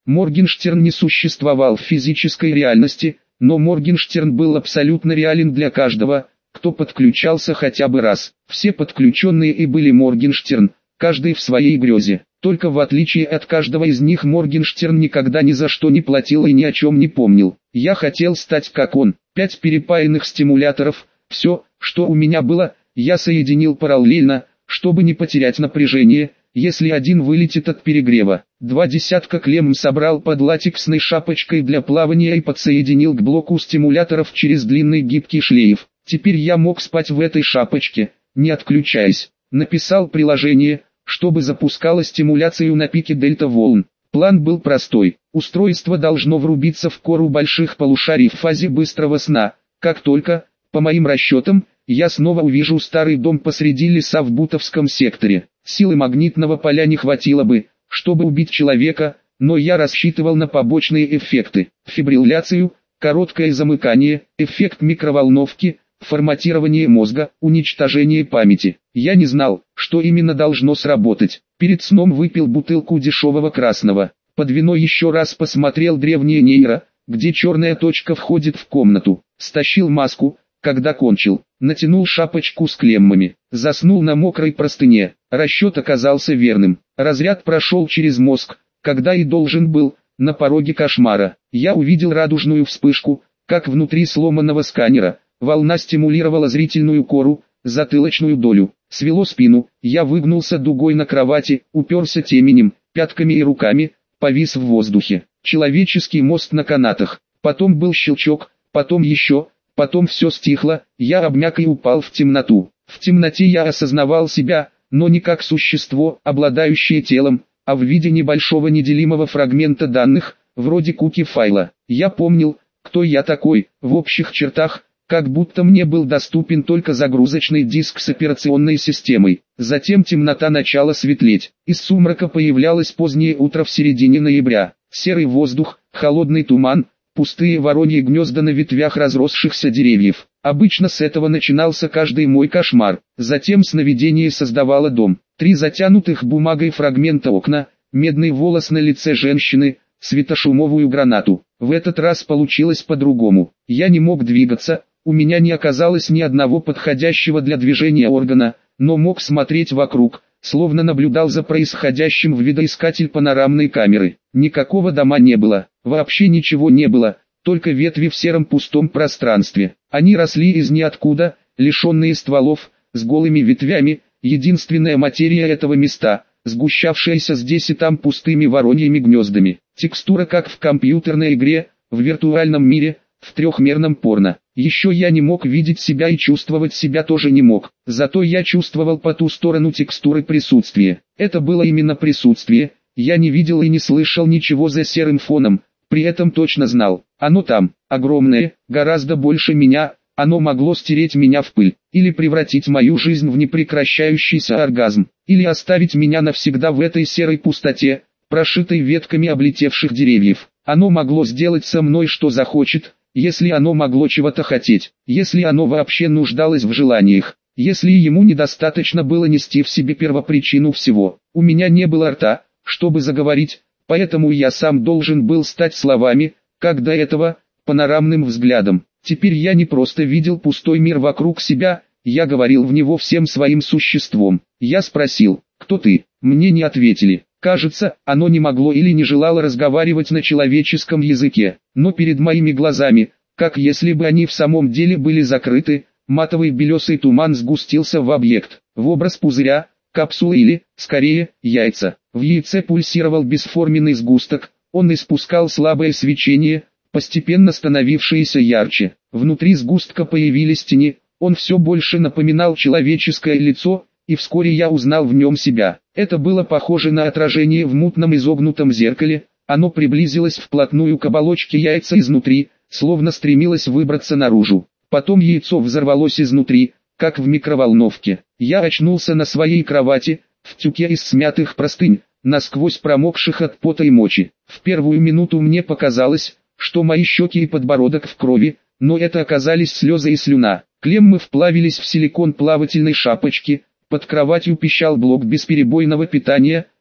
Моргенштерн не существовал в физической реальности, но Моргенштерн был абсолютно реален для каждого, кто подключался хотя бы раз. Все подключенные и были Моргенштерн, каждый в своей грезе. Только в отличие от каждого из них Моргенштерн никогда ни за что не платил и ни о чем не помнил. Я хотел стать как он. 5 перепаянных стимуляторов, все, что у меня было, я соединил параллельно, чтобы не потерять напряжение, если один вылетит от перегрева. 2 десятка клемм собрал под латексной шапочкой для плавания и подсоединил к блоку стимуляторов через длинный гибкий шлейф. Теперь я мог спать в этой шапочке, не отключаясь. Написал приложение, чтобы запускало стимуляцию на пике дельта-волн. План был простой. Устройство должно врубиться в кору больших полушарий в фазе быстрого сна. Как только, по моим расчетам, я снова увижу старый дом посреди леса в Бутовском секторе. Силы магнитного поля не хватило бы, чтобы убить человека, но я рассчитывал на побочные эффекты. Фибрилляцию, короткое замыкание, эффект микроволновки, форматирование мозга, уничтожение памяти. Я не знал, что именно должно сработать. Перед сном выпил бутылку дешевого красного. Под вино еще раз посмотрел древнее нейро, где черная точка входит в комнату. Стащил маску, когда кончил. Натянул шапочку с клеммами. Заснул на мокрой простыне. Расчет оказался верным. Разряд прошел через мозг, когда и должен был, на пороге кошмара. Я увидел радужную вспышку, как внутри сломанного сканера. Волна стимулировала зрительную кору, затылочную долю. Свело спину, я выгнулся дугой на кровати, уперся теменем, пятками и руками, повис в воздухе. Человеческий мост на канатах. Потом был щелчок, потом еще, потом все стихло, я обмяк и упал в темноту. В темноте я осознавал себя, но не как существо, обладающее телом, а в виде небольшого неделимого фрагмента данных, вроде куки файла. Я помнил, кто я такой, в общих чертах, как будто мне был доступен только загрузочный диск с операционной системой. Затем темнота начала светлеть. Из сумрака появлялось позднее утро в середине ноября. Серый воздух, холодный туман, пустые вороньи гнезда на ветвях разросшихся деревьев. Обычно с этого начинался каждый мой кошмар. Затем сновидение создавало дом. 3 затянутых бумагой фрагмента окна, медный волос на лице женщины, светошумовую гранату. В этот раз получилось по-другому. Я не мог двигаться. У меня не оказалось ни одного подходящего для движения органа, но мог смотреть вокруг, словно наблюдал за происходящим в видоискатель панорамной камеры. Никакого дома не было, вообще ничего не было, только ветви в сером пустом пространстве. Они росли из ниоткуда, лишенные стволов, с голыми ветвями, единственная материя этого места, сгущавшаяся здесь и там пустыми вороньими гнездами. Текстура как в компьютерной игре, в виртуальном мире, в трехмерном порно. Еще я не мог видеть себя и чувствовать себя тоже не мог. Зато я чувствовал по ту сторону текстуры присутствие. Это было именно присутствие. Я не видел и не слышал ничего за серым фоном. При этом точно знал. Оно там, огромное, гораздо больше меня. Оно могло стереть меня в пыль. Или превратить мою жизнь в непрекращающийся оргазм. Или оставить меня навсегда в этой серой пустоте, прошитой ветками облетевших деревьев. Оно могло сделать со мной что захочет. Если оно могло чего-то хотеть, если оно вообще нуждалось в желаниях, если ему недостаточно было нести в себе первопричину всего. У меня не было рта, чтобы заговорить, поэтому я сам должен был стать словами, как до этого, панорамным взглядом. Теперь я не просто видел пустой мир вокруг себя, я говорил в него всем своим существом. Я спросил, кто ты? Мне не ответили. Кажется, оно не могло или не желало разговаривать на человеческом языке, но перед моими глазами, как если бы они в самом деле были закрыты, матовый белесый туман сгустился в объект, в образ пузыря, капсулы или, скорее, яйца. В яйце пульсировал бесформенный сгусток, он испускал слабое свечение, постепенно становившееся ярче. Внутри сгустка появились тени, он все больше напоминал человеческое лицо, и вскоре я узнал в нем себя. Это было похоже на отражение в мутном изогнутом зеркале, оно приблизилось вплотную к оболочке яйца изнутри, словно стремилось выбраться наружу. Потом яйцо взорвалось изнутри, как в микроволновке. Я очнулся на своей кровати, в тюке из смятых простынь, насквозь промокших от пота и мочи. В первую минуту мне показалось, что мои щеки и подбородок в крови, но это оказались слезы и слюна. Клеммы вплавились в силикон плавательной шапочки. Под кроватью пищал блок бесперебойного питания,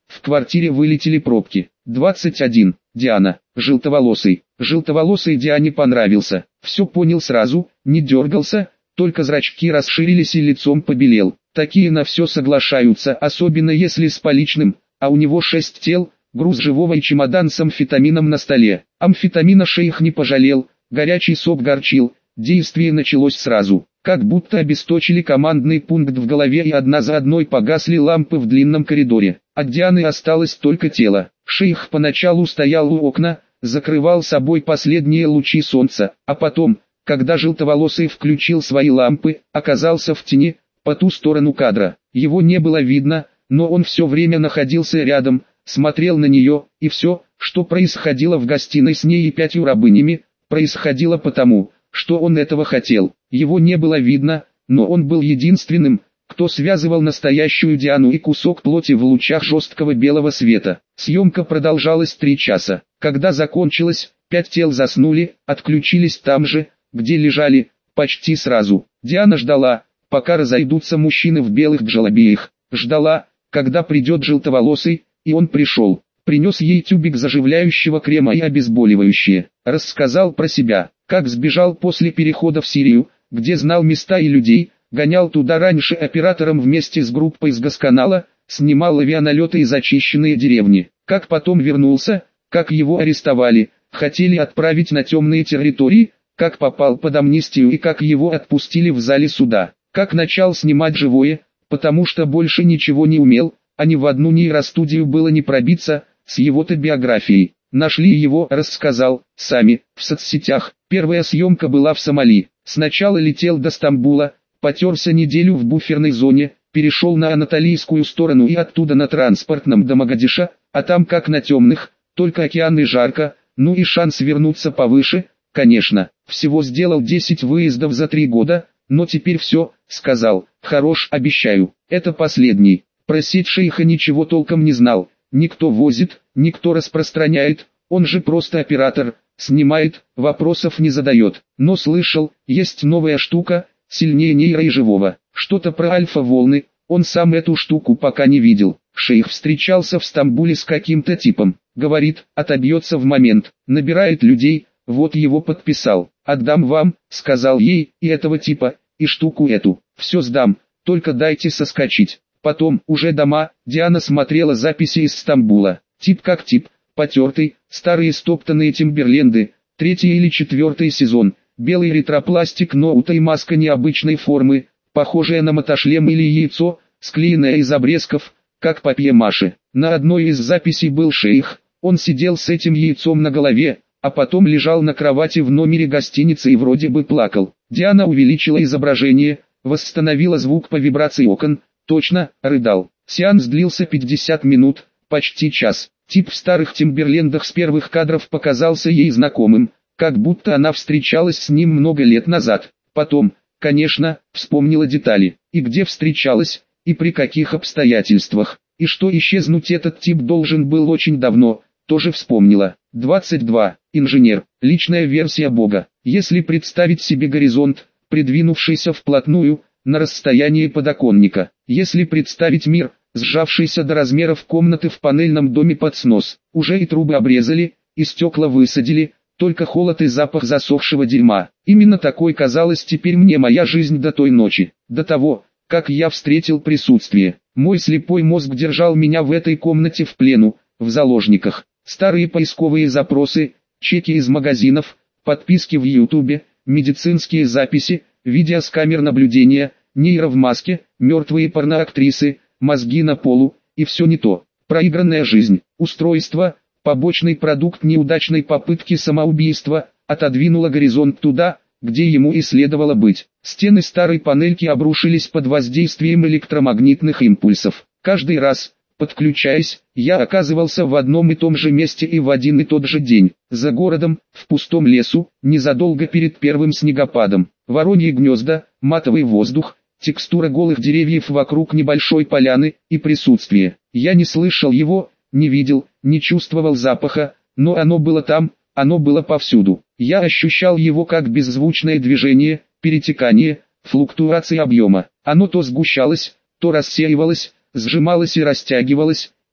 в квартире вылетели пробки. 21. Диана. Желтоволосый. Желтоволосый Диане понравился. Все понял сразу, не дергался, только зрачки расширились и лицом побелел. Такие на все соглашаются, особенно если с поличным, а у него 6 тел, груз живого и чемодан с амфетамином на столе. Амфетамина шейх не пожалел, горячий сок горчил, действие началось сразу. Как будто обесточили командный пункт в голове и одна за одной погасли лампы в длинном коридоре. От Дианы осталось только тело. Шейх поначалу стоял у окна, закрывал собой последние лучи солнца, а потом, когда желтоволосый включил свои лампы, оказался в тени, по ту сторону кадра. Его не было видно, но он все время находился рядом, смотрел на нее, и все, что происходило в гостиной с ней и 5 рабынями, происходило потому, что он этого хотел. Его не было видно, но он был единственным, кто связывал настоящую Диану и кусок плоти в лучах жесткого белого света. Съемка продолжалась 3 часа. Когда закончилась, 5 тел заснули, отключились там же, где лежали, почти сразу. Диана ждала, пока разойдутся мужчины в белых джалабиях. Ждала, когда придет желтоволосый, и он пришел. Принес ей тюбик заживляющего крема и обезболивающее. Рассказал про себя, как сбежал после перехода в Сирию, где знал места и людей, гонял туда раньше оператором вместе с группой с Госканала, снимал авианалеты из очищенные деревни. Как потом вернулся, как его арестовали, хотели отправить на темные территории, как попал под амнистию и как его отпустили в зале суда. Как начал снимать живое, потому что больше ничего не умел, а ни в одну нейростудию было не пробиться, с его-то биографией. Нашли его, рассказал, сами, в соцсетях. Первая съемка была в Сомали. Сначала летел до Стамбула, потерся неделю в буферной зоне, перешел на анатолийскую сторону и оттуда на транспортном до Магадиша, а там как на темных, только океан и жарко, ну и шанс вернуться повыше, конечно. Всего сделал 10 выездов за 3 года, но теперь все, сказал, хорош, обещаю, это последний. Про сеть шейха ничего толком не знал, никто возит, никто распространяет, он же просто оператор, снимает, вопросов не задает. Но слышал, есть новая штука, сильнее нейро и живого, что-то про альфа-волны, он сам эту штуку пока не видел. Шейх встречался в Стамбуле с каким-то типом, говорит, отобьется в момент, набирает людей, вот его подписал. Отдам вам, сказал ей, и этого типа, и штуку эту, все сдам, только дайте соскочить. Потом, уже дома, Диана смотрела записи из Стамбула. Тип как тип, потертый, старые стоптанные Тимберленды, 3-й или 4-й сезон, белый ретропластик ноута и маска необычной формы, похожая на мотошлем или яйцо, склеенное из обрезков, как папье-маше. На одной из записей был шейх, он сидел с этим яйцом на голове, а потом лежал на кровати в номере гостиницы и вроде бы плакал. Диана увеличила изображение, восстановила звук по вибрации окон, точно, рыдал. Сеанс длился 50 минут, почти час. Тип в старых Тимберлендах с первых кадров показался ей знакомым, как будто она встречалась с ним много лет назад. Потом, конечно, вспомнила детали, и где встречалась, и при каких обстоятельствах, и что исчезнуть этот тип должен был очень давно, тоже вспомнила. 22. Инженер. Личная версия Бога. Если представить себе горизонт, придвинувшийся вплотную, на расстоянии подоконника. Если представить мир, сжавшийся до размеров комнаты в панельном доме под снос, уже и трубы обрезали, и стекла высадили, только холод и запах засохшего дерьма. Именно такой казалась теперь мне моя жизнь до той ночи, до того, как я встретил присутствие. Мой слепой мозг держал меня в этой комнате в плену, в заложниках. Старые поисковые запросы, чеки из магазинов, подписки в Ютубе, медицинские записи, видео с камер наблюдения, нейро в маске, мертвые порноактрисы, мозги на полу, и все не то. Проигранная жизнь, устройство, побочный продукт неудачной попытки самоубийства, отодвинуло горизонт туда, где ему и следовало быть. Стены старой панельки обрушились под воздействием электромагнитных импульсов. Каждый раз, подключаясь, я оказывался в одном и том же месте и в один и тот же день. За городом, в пустом лесу, незадолго перед первым снегопадом. Вороньи гнезда, матовый воздух, текстура голых деревьев вокруг небольшой поляны и присутствие. Я не слышал его, не видел, не чувствовал запаха, но оно было там, оно было повсюду. Я ощущал его как беззвучное движение, перетекание, флуктуации объема. Оно то сгущалось, то рассеивалось, сжималось и растягивалось,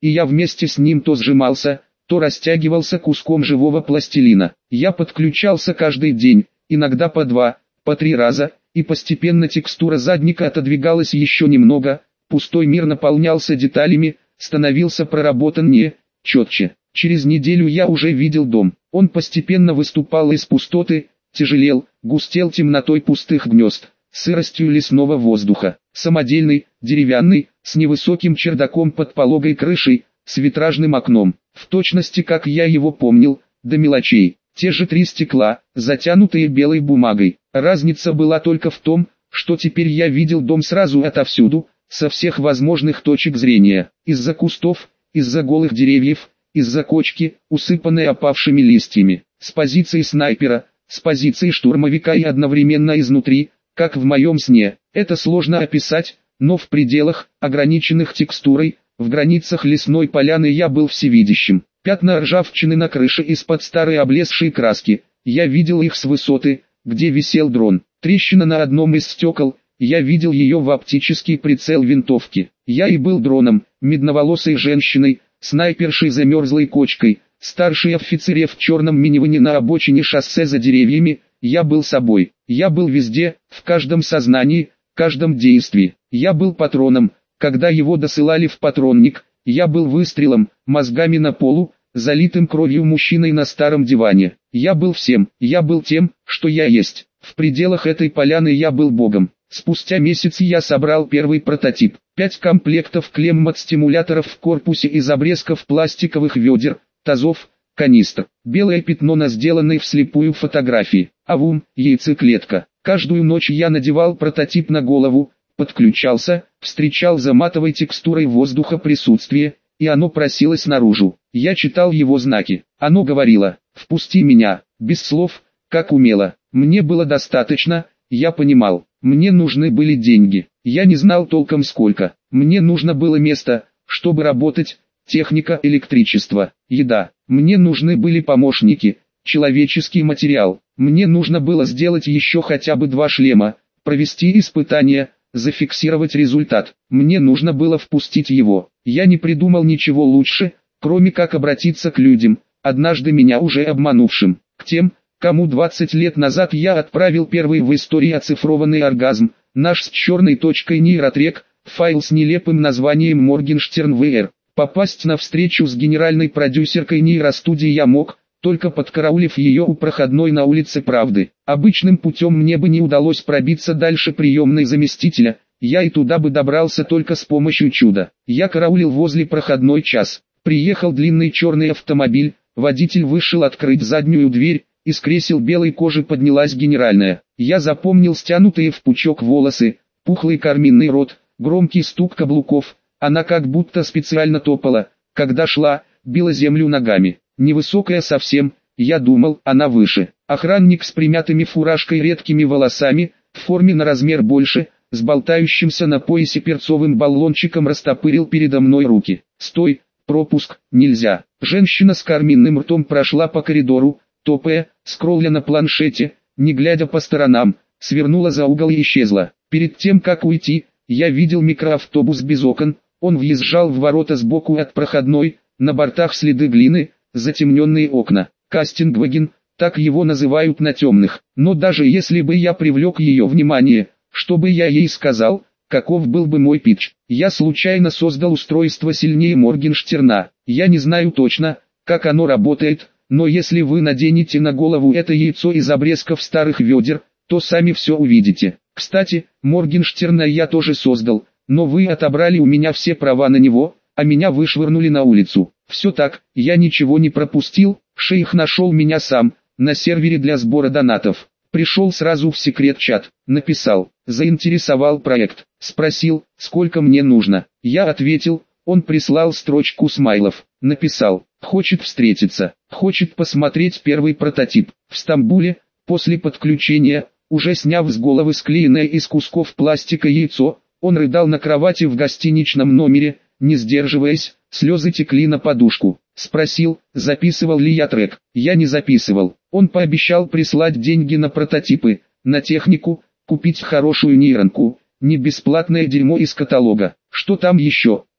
и я вместе с ним то сжимался, то растягивался куском живого пластилина. Я подключался каждый день, иногда по 2, по 3 раза, и постепенно текстура задника отодвигалась еще немного, пустой мир наполнялся деталями, становился проработаннее, четче. Через неделю я уже видел дом. Он постепенно выступал из пустоты, тяжелел, густел темнотой пустых гнезд, сыростью лесного воздуха. Самодельный, деревянный, с невысоким чердаком под пологой крышей, с витражным окном. В точности как я его помнил, до мелочей. Те же 3 стекла, затянутые белой бумагой. Разница была только в том, что теперь я видел дом сразу отовсюду, со всех возможных точек зрения. Из-за кустов, из-за голых деревьев, из-за кочки, усыпанной опавшими листьями. С позиции снайпера, с позиции штурмовика и одновременно изнутри, как в моем сне. Это сложно описать, но в пределах, ограниченных текстурой, в границах лесной поляны я был всевидящим. Пятна ржавчины на крыше из-под старой облезшей краски, я видел их с высоты, где висел дрон. Трещина на одном из стекол, я видел ее в оптический прицел винтовки. Я и был дроном, медноволосой женщиной, снайпершей за мерзлой кочкой, старшей офицере в черном минивэне на обочине шоссе за деревьями. Я был собой. Я был везде, в каждом сознании, каждом действии. Я был патроном, когда его досылали в патронник. Я был выстрелом, мозгами на полу, залитым кровью мужчиной на старом диване. Я был всем, я был тем, что я есть. В пределах этой поляны я был богом. Спустя месяц я собрал первый прототип. 5 комплектов клеммат-стимуляторов в корпусе из обрезков пластиковых ведер, тазов, канистр. Белое пятно на сделанной вслепую фотографии. Авум, яйцеклетка. Каждую ночь я надевал прототип на голову, подключался, встречал за матовой текстурой воздуха присутствие, и оно просилось наружу. Я читал его знаки. Оно говорило: «Впусти меня», без слов, как умело. Мне было достаточно, я понимал. Мне нужны были деньги. Я не знал толком сколько. Мне нужно было место, чтобы работать, техника, электричество, еда. Мне нужны были помощники, человеческий материал. Мне нужно было сделать еще хотя бы 2 шлема, провести испытания, зафиксировать результат. Мне нужно было впустить его. Я не придумал ничего лучше, кроме как обратиться к людям, однажды меня уже обманувшим, к тем, кому 20 лет назад я отправил первый в истории оцифрованный оргазм, наш с черной точкой нейротрек, файл с нелепым названием Моргенштерн VR. Попасть на встречу с генеральной продюсеркой нейростудии я мог, только подкараулив ее у проходной на улице Правды. Обычным путем мне бы не удалось пробиться дальше приемной заместителя, я и туда бы добрался только с помощью чуда. Я караулил возле проходной час. Приехал длинный черный автомобиль, водитель вышел открыть заднюю дверь, из кресел белой кожи поднялась генеральная. Я запомнил стянутые в пучок волосы, пухлый карминный рот, громкий стук каблуков. Она как будто специально топала, когда шла, била землю ногами. Невысокая совсем, я думал, она выше. Охранник с примятыми фуражкой, редкими волосами, в форме на размер больше, с болтающимся на поясе перцовым баллончиком растопырил передо мной руки. «Стой, пропуск, нельзя». Женщина с карминным ртом прошла по коридору, топая, скролля на планшете, не глядя по сторонам, свернула за угол и исчезла. Перед тем как уйти, я видел микроавтобус без окон, он въезжал в ворота сбоку от проходной, на бортах следы глины, затемненные окна. Кастингваген, так его называют на темных. Но даже если бы я привлек ее внимание, что бы я ей сказал, каков был бы мой питч? Я случайно создал устройство сильнее Моргенштерна. Я не знаю точно, как оно работает, но если вы наденете на голову это яйцо из обрезков старых ведер, то сами все увидите. Кстати, Моргенштерна я тоже создал, но вы отобрали у меня все права на него, а меня вышвырнули на улицу. Все так, я ничего не пропустил, шейх нашел меня сам, на сервере для сбора донатов. Пришел сразу в секрет-чат, написал, заинтересовал проект, спросил, сколько мне нужно. Я ответил, он прислал строчку смайлов, написал, хочет встретиться, хочет посмотреть первый прототип. В Стамбуле, после подключения, уже сняв с головы склеенное из кусков пластика яйцо, он рыдал на кровати в гостиничном номере, не сдерживаясь, слезы текли на подушку. Спросил, записывал ли я трек. Я не записывал. Он пообещал прислать деньги на прототипы, на технику, купить хорошую нейронку, не бесплатное дерьмо из каталога. Что там еще?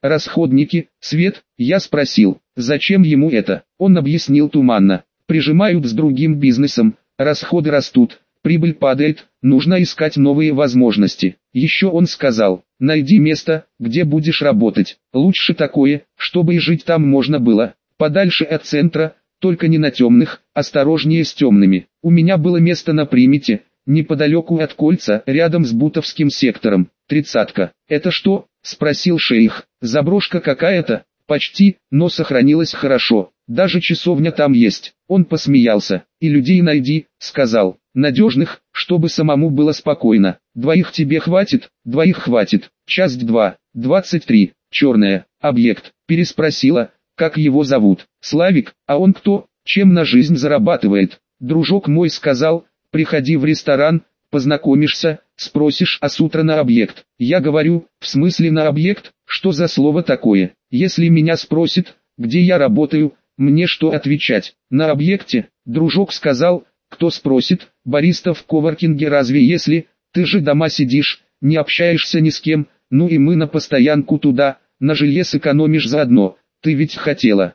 расходники, свет. Я спросил, зачем ему это. Он объяснил туманно. Прижимают с другим бизнесом, расходы растут, прибыль падает, нужно искать новые возможности. Еще он сказал, найди место, где будешь работать. Лучше такое, чтобы и жить там можно было. Подальше от центра, только не на темных, осторожнее с темными. У меня было место на примете, неподалеку от кольца, рядом с Бутовским сектором. 30-ка. Это что? Спросил шейх. Заброшка какая-то? Почти, но сохранилась хорошо. Даже часовня там есть. Он посмеялся. И людей найди, сказал. Надежных, чтобы самому было спокойно. Двоих тебе хватит? Двоих хватит. Часть 2. 23. Черная. Объект. Переспросила, как его зовут. Славик. А он кто? Чем на жизнь зарабатывает? Дружок мой сказал, приходи в ресторан, познакомишься, спросишь, а с утра на объект. Я говорю, в смысле на объект? Что за слово такое? Если меня спросит, где я работаю, мне что отвечать? На объекте? Дружок сказал, кто спросит, бариста в коворкинге разве если, ты же дома сидишь, не общаешься ни с кем, ну и мы на постоянку туда, на жилье сэкономишь заодно. Ты ведь хотела,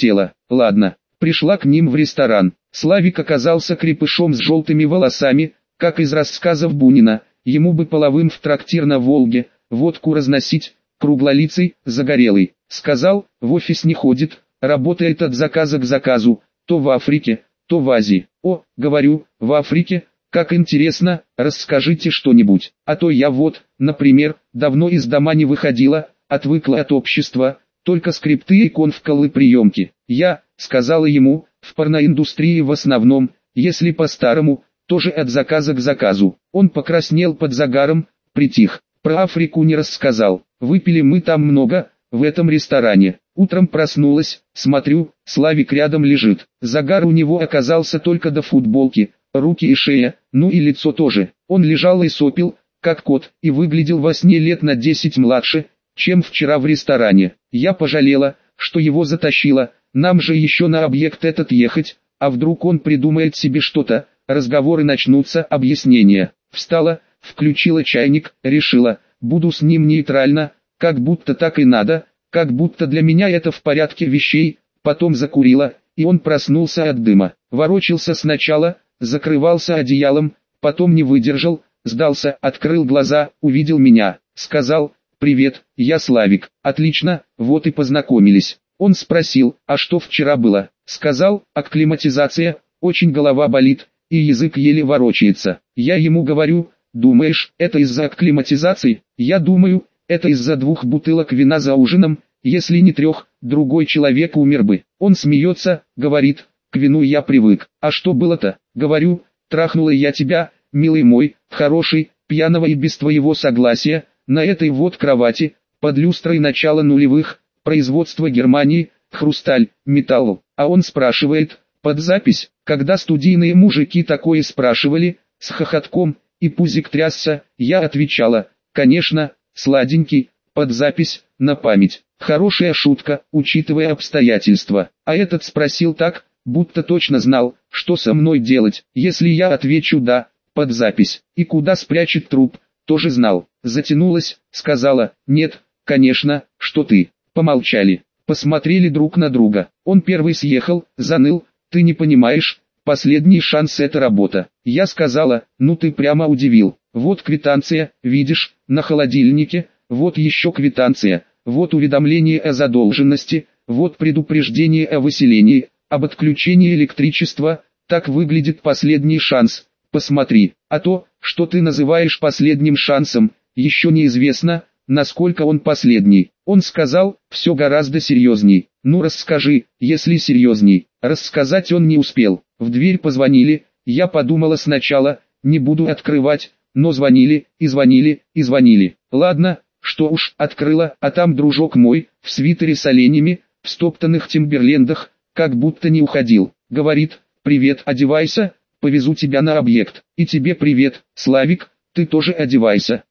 ладно. Пришла к ним в ресторан. Славик оказался крепышом с желтыми волосами, как из рассказов Бунина, ему бы половым в трактир на Волге, водку разносить, круглолицый, загорелый. Сказал, в офис не ходит, работает от заказа к заказу, то в Африке, то в Азии. О, говорю, в Африке, как интересно, расскажите что-нибудь. А то я вот, например, давно из дома не выходила, отвыкла от общества, только скрипты и конфколы приемки. Я, сказала ему, в порноиндустрии в основном, если по-старому, тоже от заказа к заказу. Он покраснел под загаром, притих. Про Африку не рассказал. Выпили мы там много, в этом ресторане. Утром проснулась, смотрю, Славик рядом лежит. Загар у него оказался только до футболки, руки и шея, ну и лицо тоже. Он лежал и сопел, как кот, и выглядел во сне лет на 10 младше, чем вчера в ресторане. Я пожалела, что его затащила, нам же еще на объект этот ехать, а вдруг он придумает себе что-то, разговоры начнутся, объяснения. Встала, включила чайник, решила, буду с ним нейтрально, как будто так и надо, как будто для меня это в порядке вещей, потом закурила, и он проснулся от дыма. Ворочался сначала, закрывался одеялом, потом не выдержал, сдался, открыл глаза, увидел меня, сказал, «Привет, я Славик». «Отлично, вот и познакомились». Он спросил, «А что вчера было?» Сказал, «Акклиматизация, очень голова болит, и язык еле ворочается». Я ему говорю, «Думаешь, это из-за акклиматизации?» Я думаю, это из-за 2 бутылок вина за ужином, если не 3, другой человек умер бы. Он смеется, говорит, «К вину я привык». «А что было-то?» Говорю, «Трахнула я тебя, милый мой, хороший, пьяного и без твоего согласия, на этой вот кровати, под люстрой начала нулевых, производство Германии, хрусталь, металл». А он спрашивает, под запись, когда студийные мужики такое спрашивали, с хохотком, и пузик трясся, я отвечала, конечно, сладенький, под запись, на память. Хорошая шутка, учитывая обстоятельства. А этот спросил так, будто точно знал, что со мной делать, если я отвечу «да», под запись. И куда спрячет труп, тоже знал. Затянулась, сказала, «Нет, конечно, что ты». Помолчали, посмотрели друг на друга. Он первый съехал, заныл, «Ты не понимаешь, последний шанс — это работа». Я сказала, «Ну ты прямо удивил. Вот квитанция, видишь, на холодильнике, вот еще квитанция, вот уведомление о задолженности, вот предупреждение о выселении, об отключении электричества, так выглядит последний шанс, посмотри, а то, что ты называешь последним шансом, еще неизвестно, насколько он последний». Он сказал, «Все гораздо серьезней». Ну расскажи, если серьезней. Рассказать он не успел. В дверь позвонили, я подумала сначала, не буду открывать, но звонили, и звонили, и звонили. Ладно, что уж, открыла, а там дружок мой, в свитере с оленями, в стоптанных тимберлендах, как будто не уходил. Говорит, «Привет, одевайся, повезу тебя на объект». И тебе привет, Славик, ты тоже одевайся.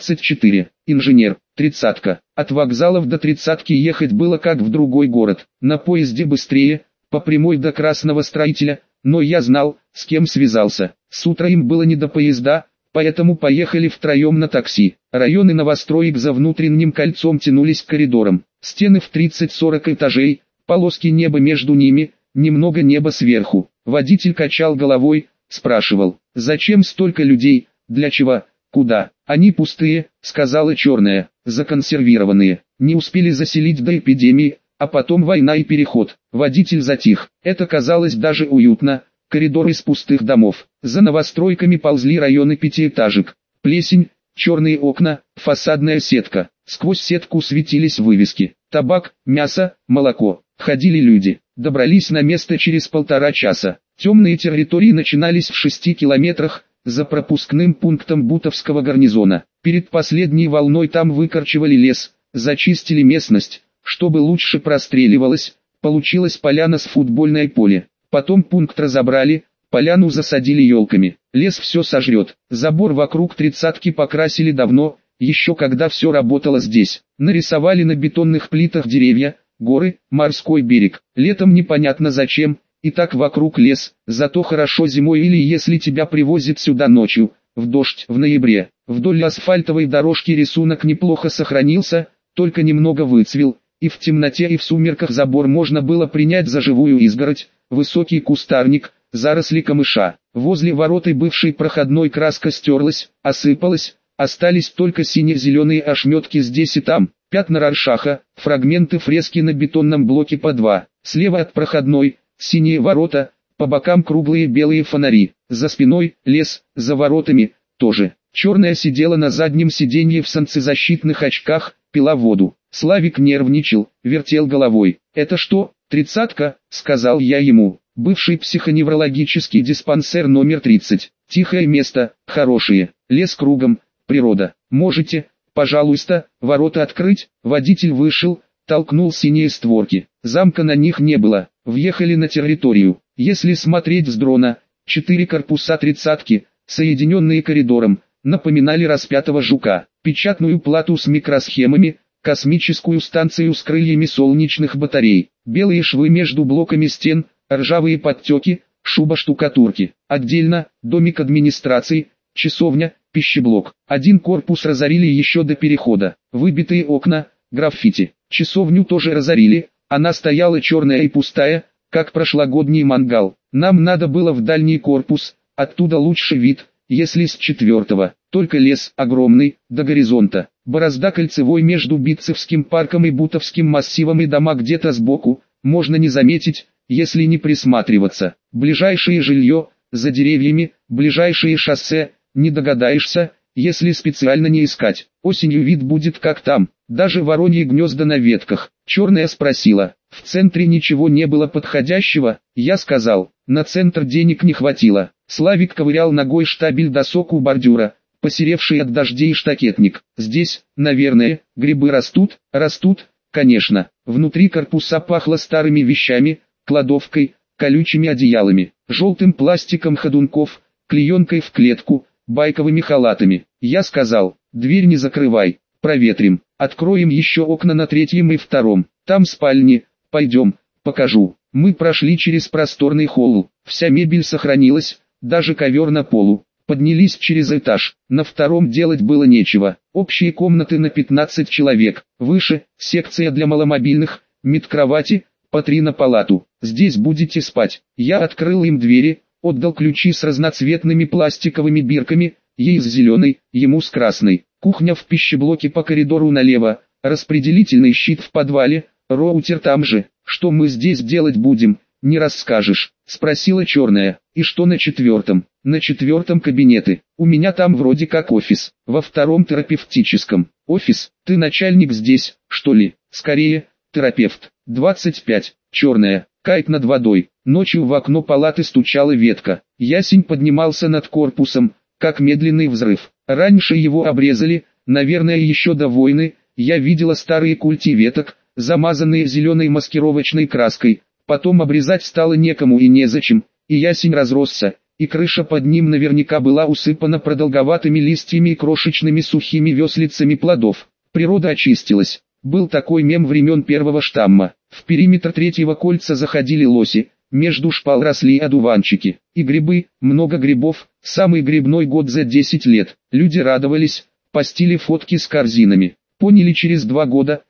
24. Инженер. 30-ка. От вокзалов до 30-ки ехать было как в другой город. На поезде быстрее, по прямой до Красного Строителя, но я знал, с кем связался. С утра им было не до поезда, поэтому поехали втроем на такси. Районы новостроек за внутренним кольцом тянулись к коридорам. Стены в 30-40 этажей, полоски неба между ними, немного неба сверху. Водитель качал головой, спрашивал, зачем столько людей, для чего, куда? Они пустые, сказала черная, законсервированные, не успели заселить до эпидемии, а потом война и переход. Водитель затих, это казалось даже уютно, коридор из пустых домов. За новостройками ползли районы пятиэтажек, плесень, черные окна, фасадная сетка. Сквозь сетку светились вывески, табак, мясо, молоко. Ходили люди, добрались на место через 1,5 часа. Темные территории начинались в 6 километрах, за пропускным пунктом Бутовского гарнизона. Перед последней волной там выкорчевали лес, зачистили местность, чтобы лучше простреливалось, получилась поляна с футбольное поле. Потом пункт разобрали, поляну засадили елками. Лес все сожрет. Забор вокруг 30-ки покрасили давно, еще когда все работало здесь. Нарисовали на бетонных плитах деревья, горы, морской берег. Летом непонятно зачем, и так вокруг лес, зато хорошо зимой или если тебя привозят сюда ночью, в дождь, в ноябре. Вдоль асфальтовой дорожки рисунок неплохо сохранился, только немного выцвел, и в темноте и в сумерках забор можно было принять за живую изгородь, высокий кустарник, заросли камыша. Возле ворот и бывшей проходной краска стерлась, осыпалась, остались только сине-зеленые ошметки здесь и там, пятна Роршаха, фрагменты фрески на бетонном блоке по 2, слева от проходной, синие ворота, по бокам круглые белые фонари, за спиной лес, за воротами тоже. Черная сидела на заднем сиденье в солнцезащитных очках, пила воду. Славик нервничал, вертел головой. «Это что, 30-ка?» — сказал я ему. «Бывший психоневрологический диспансер номер 30. Тихое место, хорошие, лес кругом, природа. Можете, пожалуйста, ворота открыть?» Водитель вышел, толкнул синие створки. Замка на них не было. Въехали на территорию. Если смотреть с дрона, 4 корпуса 30-ки, соединенные коридором, напоминали распятого жука. Печатную плату с микросхемами, космическую станцию с крыльями солнечных батарей, белые швы между блоками стен, ржавые подтеки, шуба штукатурки. Отдельно, домик администрации, часовня, пищеблок. Один корпус разорили еще до перехода. Выбитые окна, граффити. Часовню тоже разорили, она стояла черная и пустая, как прошлогодний мангал. Нам надо было в дальний корпус, оттуда лучше вид, если с 4-го. Только лес огромный, до горизонта. Борозда кольцевой между Битцевским парком и Бутовским массивом и дома где-то сбоку, можно не заметить, если не присматриваться. Ближайшее жилье, за деревьями, ближайшее шоссе, не догадаешься, если специально не искать. Осенью вид будет как там, даже вороньи гнезда на ветках. Черная спросила, в центре ничего не было подходящего? Я сказал, на центр денег не хватило. Славик ковырял ногой штабель досок у бордюра, посеревший от дождей штакетник. Здесь, наверное, грибы растут, конечно. Внутри корпуса пахло старыми вещами, кладовкой, колючими одеялами, желтым пластиком ходунков, клеенкой в клетку, байковыми халатами. Я сказал, дверь не закрывай, проветрим, откроем еще окна на 3-м и 2-м, там спальни, пойдем, покажу. Мы прошли через просторный холл, вся мебель сохранилась, даже ковер на полу. Поднялись через этаж, на 2-м делать было нечего, общие комнаты на 15 человек, выше, секция для маломобильных, медкровати, по 3 на палату, здесь будете спать. Я открыл им двери, отдал ключи с разноцветными пластиковыми бирками, ей с зеленой, ему с красной. Кухня в пищеблоке по коридору налево, распределительный щит в подвале, роутер там же. Что мы здесь делать будем, не расскажешь, спросила черная. И что на 4-м? На 4-м кабинеты. У меня там вроде как офис. Во 2-м терапевтическом. Офис? Ты начальник здесь, что ли? Скорее, терапевт. 25. Черная. Кайт над водой. Ночью в окно палаты стучала ветка. Ясень поднимался над корпусом, как медленный взрыв. Раньше его обрезали, наверное еще до войны. Я видела старые культи веток, замазанные зеленой маскировочной краской. Потом обрезать стало некому и незачем, и ясень разросся, и крыша под ним наверняка была усыпана продолговатыми листьями и крошечными сухими веслицами плодов. Природа очистилась. Был такой мем времен первого штамма. В периметр 3-го кольца заходили лоси, между шпал росли одуванчики. И грибы, много грибов, самый грибной год за 10 лет. Люди радовались, постили фотки с корзинами. Поняли через 2 года,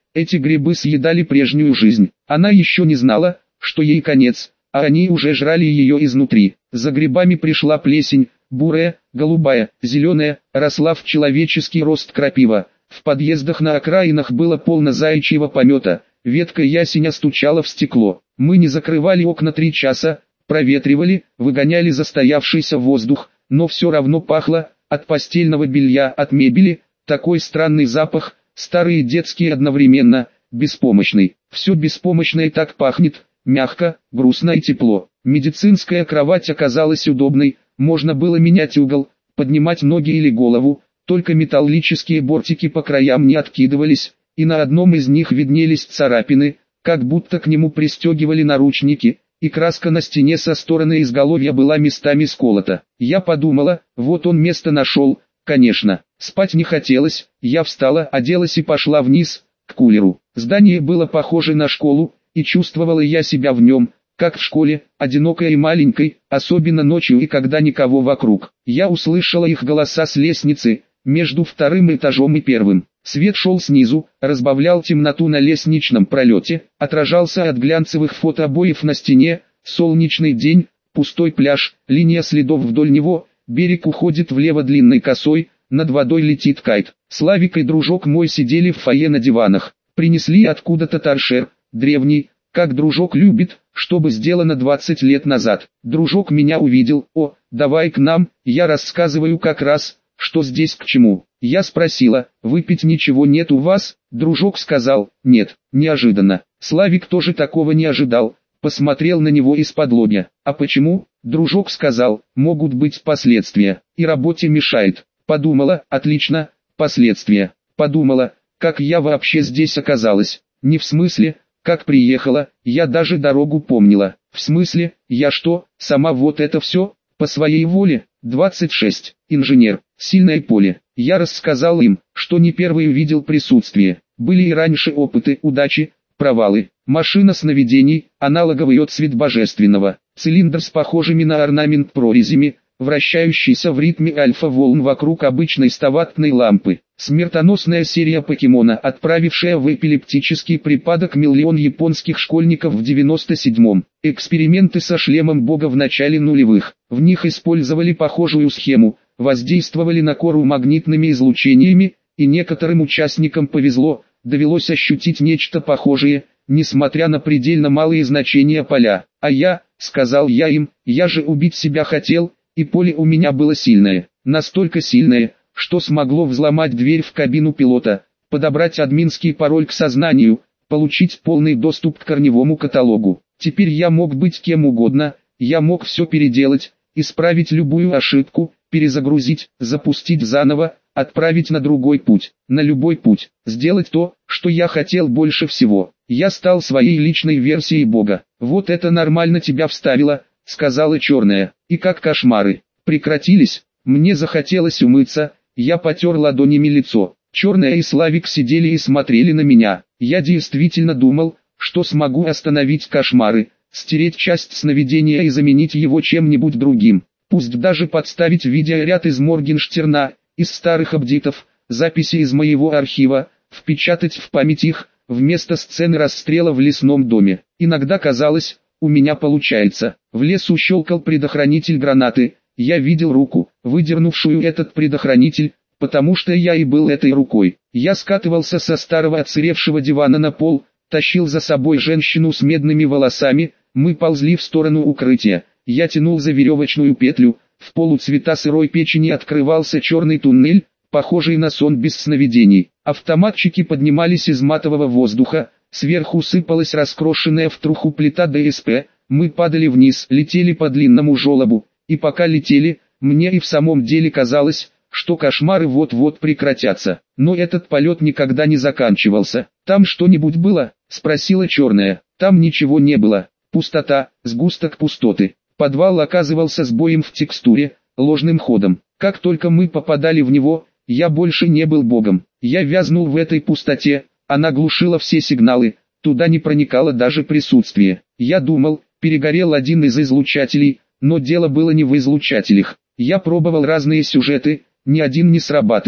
Эти грибы съедали прежнюю жизнь. Она еще не знала, что ей конец, а они уже жрали ее изнутри. За грибами пришла плесень, бурая, голубая, зеленая, росла в человеческий рост крапива. В подъездах на окраинах было полно заячьего помета, ветка ясеня стучала в стекло. Мы не закрывали окна 3 часа, проветривали, выгоняли застоявшийся воздух, но все равно пахло, от постельного белья, от мебели, такой странный запах, старый и детский одновременно, беспомощный. Все беспомощно и так пахнет, мягко, грустно и тепло. Медицинская кровать оказалась удобной, можно было менять угол, поднимать ноги или голову, только металлические бортики по краям не откидывались, и на одном из них виднелись царапины, как будто к нему пристегивали наручники, и краска на стене со стороны изголовья была местами сколота. Я подумала, вот он место нашел, конечно. Спать не хотелось, я встала, оделась и пошла вниз, к кулеру. Здание было похоже на школу, и чувствовала я себя в нем, как в школе, одинокой и маленькой, особенно ночью и когда никого вокруг. Я услышала их голоса с лестницы, между 2-м этажом и 1-м. Свет шел снизу, разбавлял темноту на лестничном пролете, отражался от глянцевых фотообоев на стене, солнечный день, пустой пляж, линия следов вдоль него, берег уходит влево длинной косой, над водой летит кайт. Славик и дружок мой сидели в фойе на диванах, принесли откуда-то торшер, древний, как дружок любит, чтобы сделано 20 лет назад. Дружок меня увидел, о, давай к нам, я рассказываю как раз, что здесь к чему. Я спросила, выпить ничего нет у вас? Дружок сказал, нет. Неожиданно. Славик тоже такого не ожидал, посмотрел на него из-под-лобья. А почему? Дружок сказал, могут быть последствия, и работе мешает. Подумала, отлично, последствия. Подумала, как я вообще здесь оказалась. Не в смысле, как приехала, я даже дорогу помнила. В смысле, я что, сама вот это все, по своей воле? 26. Инженер. Сильное поле. Я рассказал им, что не первый увидел присутствие. Были и раньше опыты, удачи, провалы. Машина сновидений, аналоговый отцвет божественного. Цилиндр с похожими на орнамент прорезями, вращающийся в ритме альфа-волн вокруг обычной стоваттной лампы. Смертоносная серия покемона, отправившая в эпилептический припадок миллион японских школьников в 97-м. Эксперименты со шлемом бога в начале нулевых. В них использовали похожую схему, воздействовали на кору магнитными излучениями, и некоторым участникам повезло, довелось ощутить нечто похожее, несмотря на предельно малые значения поля. А я, сказал я им, я же убить себя хотел, и поле у меня было сильное, настолько сильное, что смогло взломать дверь в кабину пилота, подобрать админский пароль к сознанию, получить полный доступ к корневому каталогу. Теперь я мог быть кем угодно, я мог все переделать, исправить любую ошибку, перезагрузить, запустить заново, отправить на другой путь, на любой путь, сделать то, что я хотел больше всего. Я стал своей личной версией Бога. Вот это нормально тебя вставило, сказала черная. И как кошмары прекратились, мне захотелось умыться, я потер ладонями лицо. Черная и Славик сидели и смотрели на меня. Я действительно думал, что смогу остановить кошмары, стереть часть сновидения и заменить его чем-нибудь другим. Пусть даже подставить видеоряд из Моргенштерна, из старых апдейтов, записи из моего архива, впечатать в память их, вместо сцены расстрела в лесном доме. Иногда казалось, у меня получается. В лесу щелкал предохранитель гранаты, я видел руку, выдернувшую этот предохранитель, потому что я и был этой рукой. Я скатывался со старого отсыревшего дивана на пол, тащил за собой женщину с медными волосами, мы ползли в сторону укрытия. Я тянул за веревочную петлю, в полу цвета сырой печени открывался черный туннель, похожий на сон без сновидений. Автоматчики поднимались из матового воздуха, сверху сыпалась раскрошенная в труху плита ДСП, мы падали вниз, летели по длинному желобу, и пока летели, мне и в самом деле казалось, что кошмары вот-вот прекратятся. Но этот полет никогда не заканчивался. «Там что-нибудь было?» — спросила черная. «Там ничего не было. Пустота, сгусток пустоты». Подвал оказывался сбоем в текстуре, ложным ходом. Как только мы попадали в него, я больше не был богом. Я вязнул в этой пустоте, она глушила все сигналы, туда не проникало даже присутствие. Я думал, перегорел один из излучателей, но дело было не в излучателях. Я пробовал разные сюжеты, ни один не срабатывал.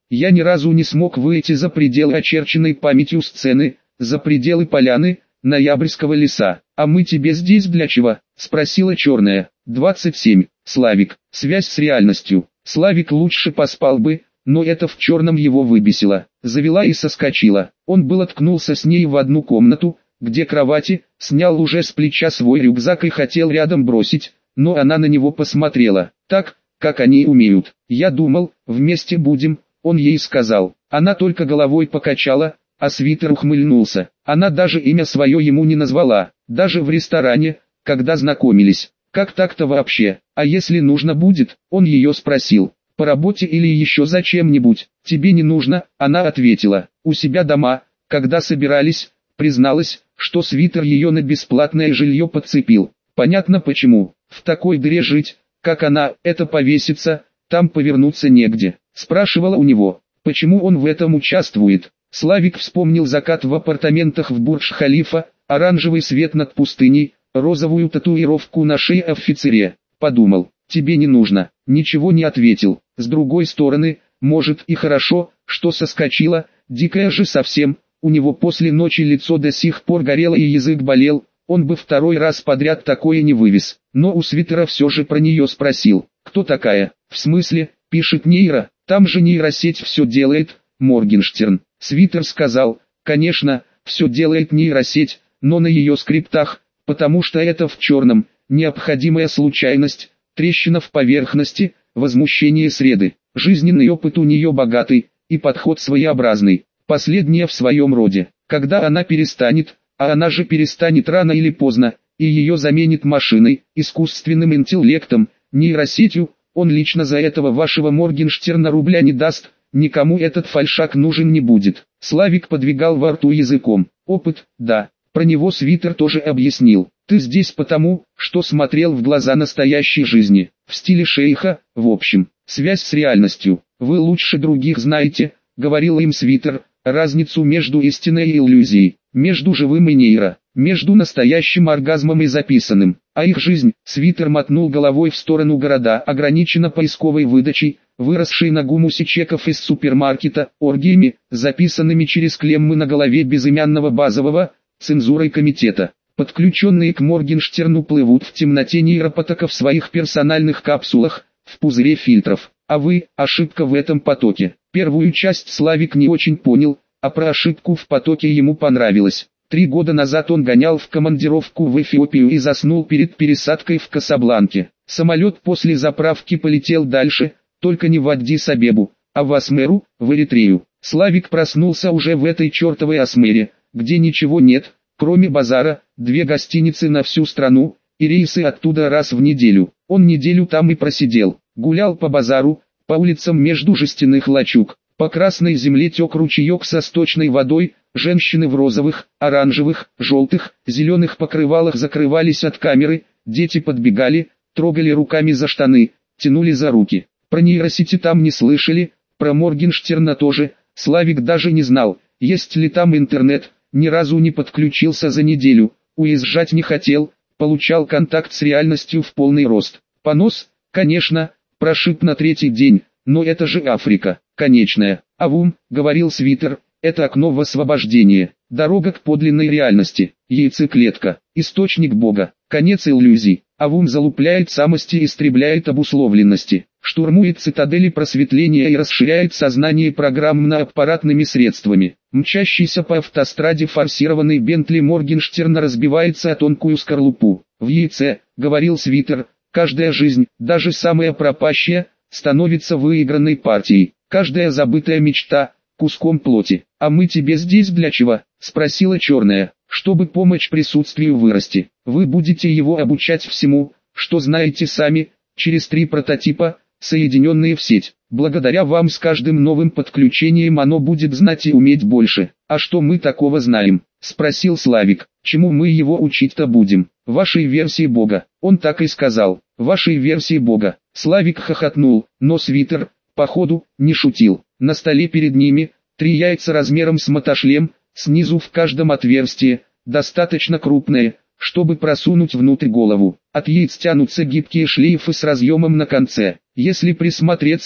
Я ни разу не смог выйти за пределы очерченной памятью сцены, за пределы поляны, ноябрьского леса. А мы тебе здесь для чего? Спросила черная. 27. Славик. Связь с реальностью. Славик лучше поспал бы, но это в черном его выбесило. Завела и соскочила. Он был откнулся с ней в одну комнату, где кровати, снял уже с плеча свой рюкзак и хотел рядом бросить, но она на него посмотрела, так, как они умеют. Я думал, вместе будем, он ей сказал. Она только головой покачала, а свитер ухмыльнулся. Она даже имя свое ему не назвала, даже в ресторане, когда знакомились. Как так-то вообще? А если нужно будет, он ее спросил. По работе или еще зачем-нибудь? Тебе не нужно, она ответила. У себя дома, когда собирались, призналась, что свитер ее на бесплатное жилье подцепил. Понятно почему. В такой дыре жить, как она, это повесится, там повернуться негде. Спрашивала у него, почему он в этом участвует. Славик вспомнил закат в апартаментах в Бурдж-Халифа, оранжевый свет над пустыней, розовую татуировку на шее офицере. Подумал, тебе не нужно, ничего не ответил. С другой стороны, может и хорошо, что соскочила, дикая же совсем, у него после ночи лицо до сих пор горело и язык болел, он бы второй раз подряд такое не вывез. Но у свитера все же про нее спросил, кто такая, в смысле, пишет нейро, там же нейросеть все делает, Моргенштерн. Свитер сказал, конечно, все делает нейросеть, но на ее скриптах, потому что это в черном, необходимая случайность, трещина в поверхности, возмущение среды. Жизненный опыт у нее богатый, и подход своеобразный, последнее в своем роде. Когда она перестанет, а она же перестанет рано или поздно, и ее заменит машиной, искусственным интеллектом, нейросетью, он лично за этого вашего Моргенштерна рубля не даст, никому этот фальшак нужен не будет. Славик подвигал во рту языком. Опыт, да, про него свитер тоже объяснил. Ты здесь потому, что смотрел в глаза настоящей жизни, в стиле шейха, в общем, связь с реальностью. Вы лучше других знаете, говорил им свитер, разницу между истиной и иллюзией, между живым и нейро, между настоящим оргазмом и записанным. А их жизнь, свитер мотнул головой в сторону города, ограничена поисковой выдачей, выросшей на гумусе чеков из супермаркета, оргиями, записанными через клеммы на голове безымянного базового, цензурой комитета. Подключенные к Моргенштерну плывут в темноте нейропотока в своих персональных капсулах, в пузыре фильтров. А вы, ошибка в этом потоке. Первую часть Славик не очень понял, а про ошибку в потоке ему понравилось. 3 года назад он гонял в командировку в Эфиопию и заснул перед пересадкой в Касабланке. Самолет после заправки полетел дальше, только не в Аддис-Абебу, а в Асмеру, в Эритрею. Славик проснулся уже в этой чертовой Асмере, где ничего нет, кроме базара, 2 гостиницы на всю страну, и рейсы оттуда раз в неделю. Он неделю там и просидел, гулял по базару, по улицам между жестяных лачуг. По красной земле тек ручеек со сточной водой, женщины в розовых, оранжевых, желтых, зеленых покрывалах закрывались от камеры, дети подбегали, трогали руками за штаны, тянули за руки. Про нейросети там не слышали, про Моргенштерна тоже, Славик даже не знал, есть ли там интернет, ни разу не подключился за неделю, уезжать не хотел, получал контакт с реальностью в полный рост. Понос, конечно, прошиб на 3-й день, но это же Африка, конечная. Авум, говорил свитер, это окно в освобождение, дорога к подлинной реальности, яйцеклетка, источник Бога, конец иллюзий. Авум залупляет самости и истребляет обусловленности, штурмует цитадели просветления и расширяет сознание программно-аппаратными средствами. Мчащийся по автостраде форсированный Бентли Моргенштерна разбивается о тонкую скорлупу. В яйце, говорил свитер, каждая жизнь, даже самая пропащая, становится выигранной партией. Каждая забытая мечта – куском плоти. «А мы тебе здесь для чего?» – спросила черная. «Чтобы помочь присутствию вырасти. Вы будете его обучать всему, что знаете сами, через 3 прототипа, соединенные в сеть. Благодаря вам с каждым новым подключением оно будет знать и уметь больше». «А что мы такого знаем?» – спросил Славик. «Чему мы его учить-то будем? Вашей версии Бога». Он так и сказал. «Вашей версии Бога». Славик хохотнул, но свитер, походу, не шутил. На столе перед ними 3 яйца размером с мотошлем, снизу в каждом отверстие, достаточно крупное, чтобы просунуть внутрь голову. От яиц тянутся гибкие шлейфы с разъемом на конце. Если присмотреться,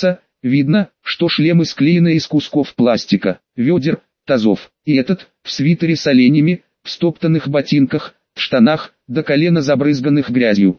Видно, что шлемы склеены из кусков пластика, ведер, тазов. И этот, в свитере с оленями, в стоптанных ботинках, в штанах, до колена забрызганных грязью.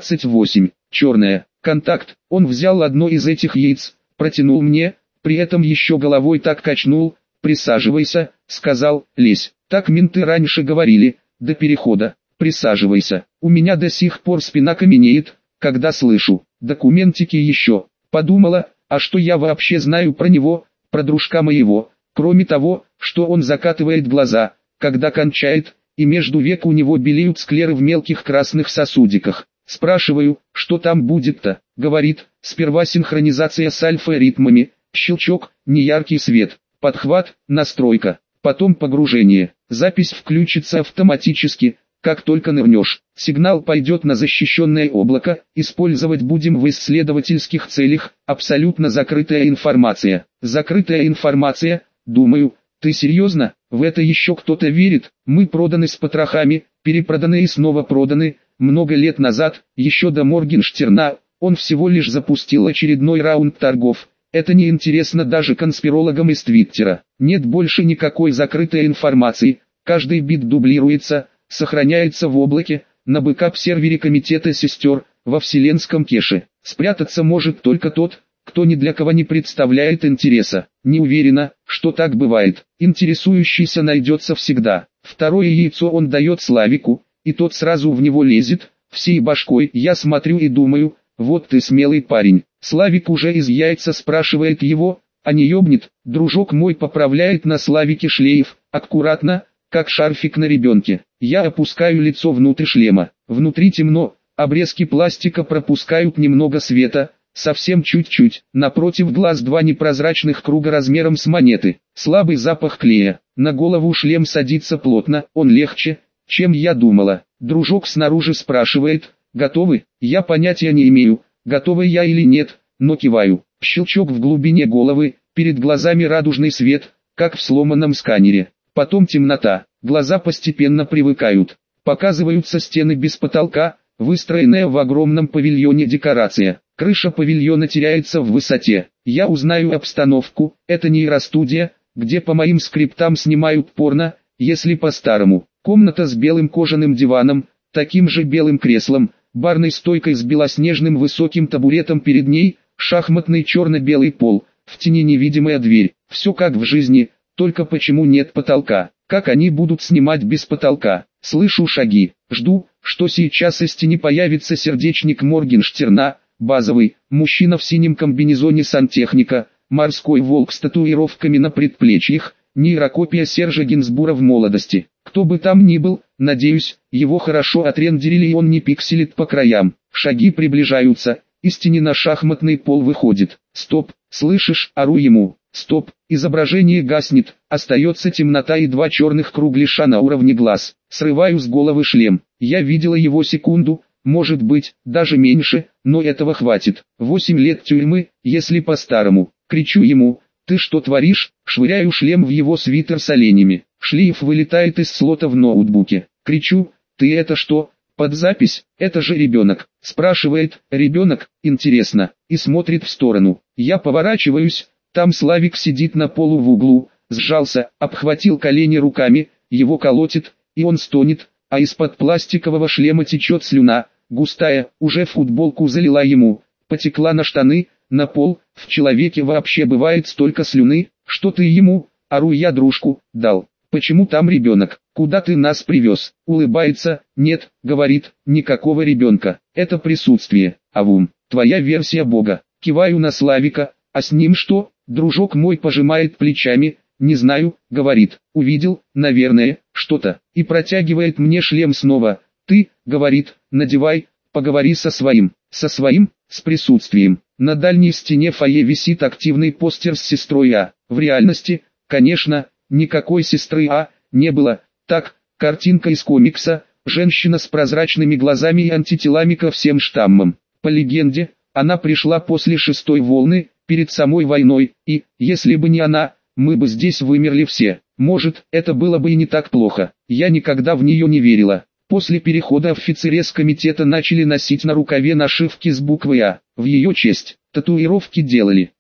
28. Черная. Контакт. Он взял одно из этих яиц, протянул мне, при этом еще головой так качнул. «Присаживайся», — сказал, — «лезь». Так менты раньше говорили, до перехода. «Присаживайся». У меня до сих пор спина каменеет, когда слышу «документики еще». Подумала, а что я вообще знаю про него, про дружка моего, кроме того, что он закатывает глаза, когда кончает, и между век у него белеют склеры в мелких красных сосудиках. Спрашиваю, что там будет-то? Говорит, сперва синхронизация с альфа-ритмами, щелчок, неяркий свет, подхват, настройка, потом погружение. Запись включится автоматически, как только нырнешь. Сигнал пойдет на защищенное облако, использовать будем в исследовательских целях, абсолютно закрытая информация. Закрытая информация, думаю, ты серьезно? В это еще кто-то верит? Мы проданы с потрохами, перепроданы и снова проданы. Много лет назад, еще до Моргенштерна, он всего лишь запустил очередной раунд торгов. Это не интересно даже конспирологам из Твиттера. Нет больше никакой закрытой информации, каждый бит дублируется, сохраняется в облаке, на бэкап-сервере комитета сестер, во вселенском кэше. Спрятаться может только тот, кто ни для кого не представляет интереса. Не уверена, что так бывает. Интересующийся найдется всегда. Второе яйцо он дает Славику, и тот сразу в него лезет, всей башкой. Я смотрю и думаю, вот ты смелый парень. Славик уже из яйца спрашивает его, а не ёбнет. Дружок мой поправляет на Славике шлейф, аккуратно, как шарфик на ребенке. Я опускаю лицо внутрь шлема. Внутри темно, обрезки пластика пропускают немного света, совсем чуть-чуть. Напротив глаз два непрозрачных круга размером с монеты. Слабый запах клея. На голову шлем садится плотно, он легче, чем я думала. Дружок снаружи спрашивает, готовы? Я понятия не имею, готовы я или нет, но киваю. Щелчок в глубине головы, перед глазами радужный свет, как в сломанном сканере. Потом темнота, глаза постепенно привыкают. Показываются стены без потолка, выстроенная в огромном павильоне декорация. Крыша павильона теряется в высоте. Я узнаю обстановку, это нейростудия, где по моим скриптам снимают порно, если по-старому. Комната с белым кожаным диваном, таким же белым креслом, барной стойкой с белоснежным высоким табуретом перед ней, шахматный черно-белый пол, в тени невидимая дверь. Все как в жизни, только почему нет потолка? Как они будут снимать без потолка? Слышу шаги, жду, что сейчас из тени появится сердечник Моргенштерна, базовый, мужчина в синем комбинезоне сантехника, морской волк с татуировками на предплечьях, нейрокопия Сержа Гинзбура в молодости. Кто бы там ни был, надеюсь, его хорошо отрендерили и он не пикселит по краям. Шаги приближаются, из тени на шахматный пол выходит. Стоп, слышишь, ору ему. Стоп, изображение гаснет, остается темнота и два черных кругляша на уровне глаз. Срываю с головы шлем. Я видела его секунду, может быть, даже меньше, но этого хватит. 8 лет тюрьмы, если по-старому. Кричу ему, ты что творишь? Швыряю шлем в его свитер с оленями. Шлейф вылетает из слота в ноутбуке. Кричу, ты это что? Под запись, это же ребенок. Спрашивает, ребенок, интересно, и смотрит в сторону. Я поворачиваюсь, там Славик сидит на полу в углу, сжался, обхватил колени руками, его колотит, и он стонет, а из-под пластикового шлема течет слюна, густая, уже футболку залила ему, потекла на штаны, на пол. В человеке вообще бывает столько слюны, что ты ему, ору я дружку, дал. Почему там ребенок? Куда ты нас привез? Улыбается, нет, говорит, никакого ребенка. Это присутствие. Авум, твоя версия Бога. Киваю на Славика, а с ним что? Дружок мой пожимает плечами, не знаю, говорит, увидел, наверное, что-то. И протягивает мне шлем снова. Ты, говорит, надевай, поговори со своим. Со своим? С присутствием. На дальней стене фойе висит активный постер с сестрой А. В реальности, конечно, никакой сестры А не было. Так, картинка из комикса, женщина с прозрачными глазами и антителами ко всем штаммам. По легенде, она пришла после 6-й волны, перед самой войной, и, если бы не она, мы бы здесь вымерли все. Может, это было бы и не так плохо. Я никогда в нее не верила. После перехода офицеры с комитета начали носить на рукаве нашивки с буквой А. В ее честь. Татуировки делали.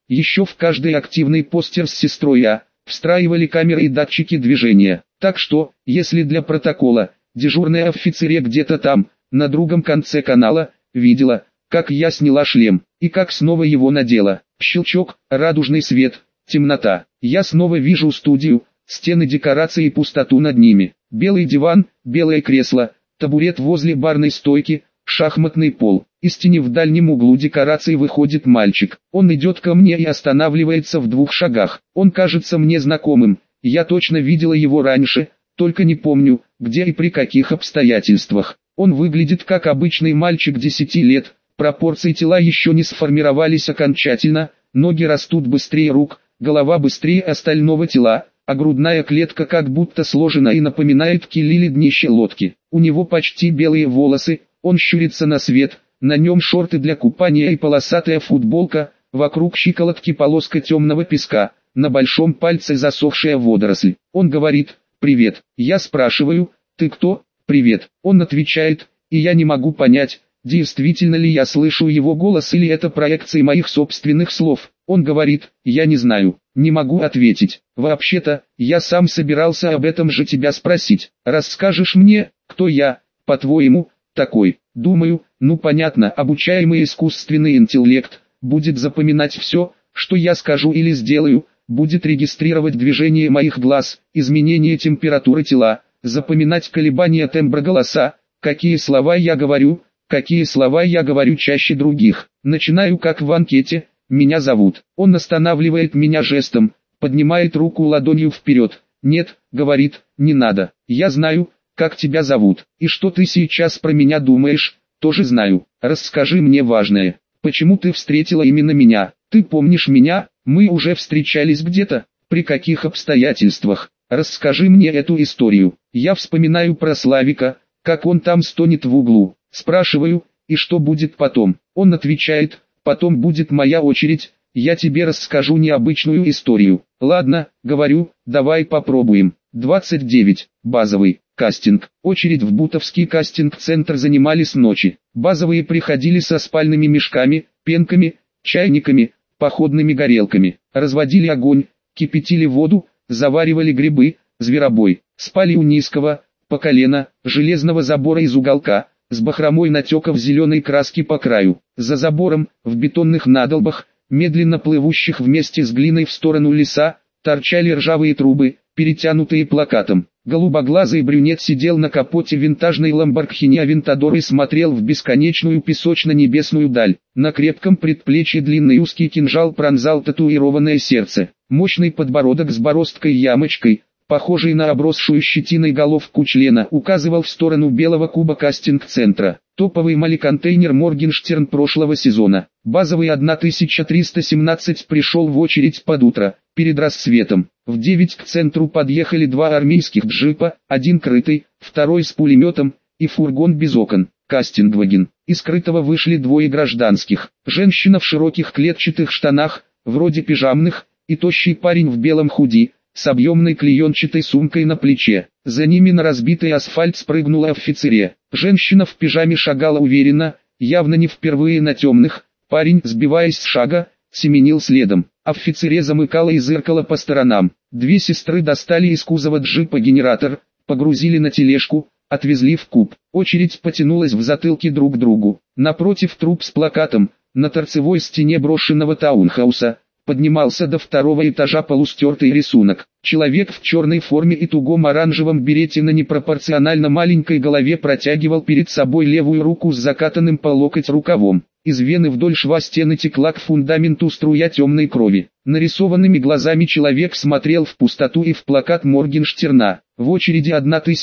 Еще в каждый активный постер с сестрой А встраивали камеры и датчики движения. Так что, если для протокола, дежурная офицере где-то там, на другом конце канала, видела, как я сняла шлем, и как снова его надела. Щелчок, радужный свет, темнота. Я снова вижу студию, стены декорации и пустоту над ними. Белый диван, белое кресло, табурет возле барной стойки, шахматный пол. Из тени в дальнем углу декорации выходит мальчик. Он идет ко мне и останавливается в 2 шагах. Он кажется мне знакомым. Я точно видела его раньше, только не помню, где и при каких обстоятельствах. Он выглядит как обычный мальчик 10 лет. Пропорции тела еще не сформировались окончательно, ноги растут быстрее рук, голова быстрее остального тела, а грудная клетка как будто сложена и напоминает киль или днище лодки. У него почти белые волосы, он щурится на свет, на нем шорты для купания и полосатая футболка, вокруг щиколотки полоска темного песка, на большом пальце засохшая водоросль. Он говорит: «Привет». Я спрашиваю: «Ты кто?» «Привет». Он отвечает, и я не могу понять, действительно ли я слышу его голос или это проекции моих собственных слов. Он говорит: «Я не знаю, не могу ответить. Вообще-то, я сам собирался об этом же тебя спросить. Расскажешь мне, кто я, по-твоему, такой?» Думаю, ну понятно, обучаемый искусственный интеллект будет запоминать все, что я скажу или сделаю, будет регистрировать движение моих глаз, изменение температуры тела, запоминать колебания тембра голоса, какие слова я говорю чаще других. Начинаю как в анкете: «Меня зовут». Он останавливает меня жестом, поднимает руку ладонью вперед. «Нет», говорит, «не надо. Я знаю, как тебя зовут. И что ты сейчас про меня думаешь, тоже знаю. Расскажи мне важное. Почему ты встретила именно меня? Ты помнишь меня? Мы уже встречались где-то? При каких обстоятельствах? Расскажи мне эту историю». Я вспоминаю про Славика, как он там стонет в углу. Спрашиваю: «И что будет потом?» Он отвечает: «Потом будет моя очередь, я тебе расскажу необычную историю». «Ладно», говорю, «давай попробуем». 29. Базовый. Кастинг. Очередь в Бутовский кастинг-центр занимали с ночи. Базовые приходили со спальными мешками, пенками, чайниками, походными горелками. Разводили огонь, кипятили воду, заваривали грибы, зверобой. Спали у низкого, по колено, железного забора из уголка, с бахромой натеков зеленой краски по краю. За забором, в бетонных надолбах, медленно плывущих вместе с глиной в сторону леса, торчали ржавые трубы, перетянутые плакатом. Голубоглазый брюнет сидел на капоте винтажной Lamborghini Aventador и смотрел в бесконечную песочно-небесную даль. На крепком предплечье длинный узкий кинжал пронзал татуированное сердце. Мощный подбородок с бороздкой-ямочкой, похожий на обросшую щетиной головку члена, указывал в сторону белого куба кастинг-центра. Топовый молеконтейнер Моргенштерн прошлого сезона. Базовый 1317 пришел в очередь под утро, перед рассветом. В 9 к центру подъехали 2 армейских джипа, один крытый, второй с пулеметом, и фургон без окон, кастингваген. Из крытого вышли 2 гражданских. Женщина в широких клетчатых штанах, вроде пижамных, и тощий парень в белом худи, с объемной клеенчатой сумкой на плече. За ними на разбитый асфальт спрыгнула офицере. Женщина в пижаме шагала уверенно, явно не впервые на темных. Парень, сбиваясь с шага, семенил следом. Офицере замыкала и зыркала по сторонам. 2 сестры достали из кузова джипа генератор, погрузили на тележку, отвезли в куб. Очередь потянулась в затылки друг к другу. Напротив труп с плакатом, на торцевой стене брошенного таунхауса, поднимался до 2-го этажа полустертый рисунок. Человек в черной форме и тугом оранжевом берете на непропорционально маленькой голове протягивал перед собой левую руку с закатанным по локоть рукавом. Из вены вдоль шва стены текла к фундаменту струя темной крови. Нарисованными глазами человек смотрел в пустоту и в плакат Моргенштерна. В очереди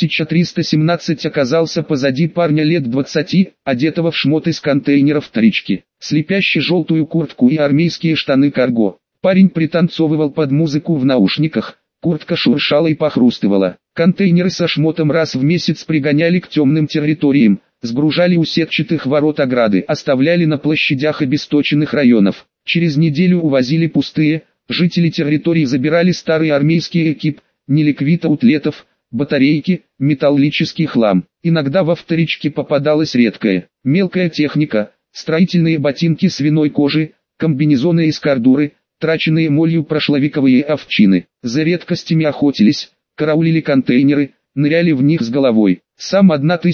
1317 оказался позади парня лет 20, одетого в шмот из контейнеров вторички, слепящий желтую куртку и армейские штаны карго. Парень пританцовывал под музыку в наушниках, куртка шуршала и похрустывала. Контейнеры со шмотом раз в месяц пригоняли к темным территориям, сгружали у сетчатых ворот ограды, оставляли на площадях обесточенных районов. Через неделю увозили пустые, жители территории забирали старый армейский экип, неликвид аутлетов, батарейки, металлический хлам. Иногда во вторичке попадалась редкая, мелкая техника, строительные ботинки свиной кожи, комбинезоны из кордуры, траченные молью прошловиковые овчины. За редкостями охотились, караулили контейнеры, ныряли в них с головой. Сам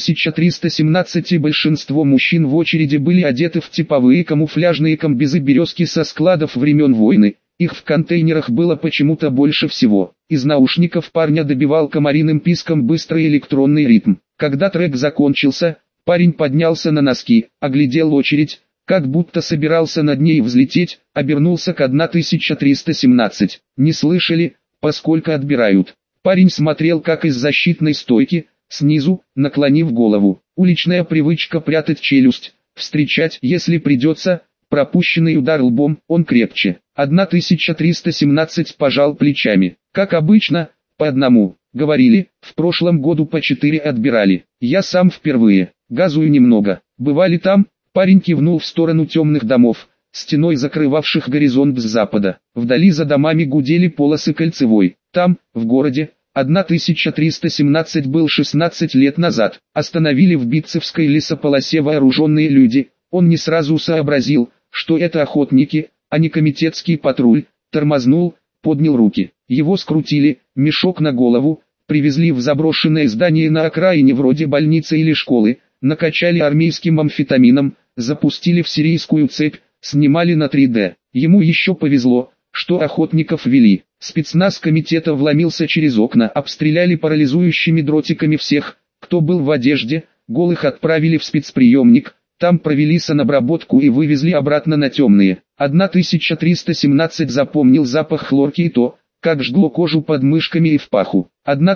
1317 и большинство мужчин в очереди были одеты в типовые камуфляжные комбезы березки со складов времен войны. Их в контейнерах было почему-то больше всего. Из наушников парня добивал комариным писком быстрый электронный ритм. Когда трек закончился, парень поднялся на носки, оглядел очередь, как будто собирался над ней взлететь, обернулся к 1317. Не слышали, поскольку отбирают. Парень смотрел, как из защитной стойки, снизу, наклонив голову. Уличная привычка прятать челюсть, встречать, если придется, пропущенный удар лбом, он крепче. 1317 пожал плечами. Как обычно, по одному. Говорили, в прошлом году по 4 отбирали. Я сам впервые. Газую немного. Бывали там? Парень кивнул в сторону темных домов, стеной закрывавших горизонт с запада. Вдали за домами гудели полосы кольцевой. Там, в городе, 1317 был 16 лет назад. Остановили в Битцевской лесополосе вооруженные люди. Он не сразу сообразил, что это охотники, а не комитетский патруль. Тормознул, поднял руки. Его скрутили, мешок на голову, привезли в заброшенное здание на окраине вроде больницы или школы, накачали армейским амфетамином, запустили в сирийскую цепь, снимали на 3D. Ему еще повезло, что охотников вели. Спецназ комитета вломился через окна, обстреляли парализующими дротиками всех, кто был в одежде, голых отправили в спецприемник, там провели санобработку и вывезли обратно на темные. 1317 запомнил запах хлорки и то, как жгло кожу под мышками и в паху.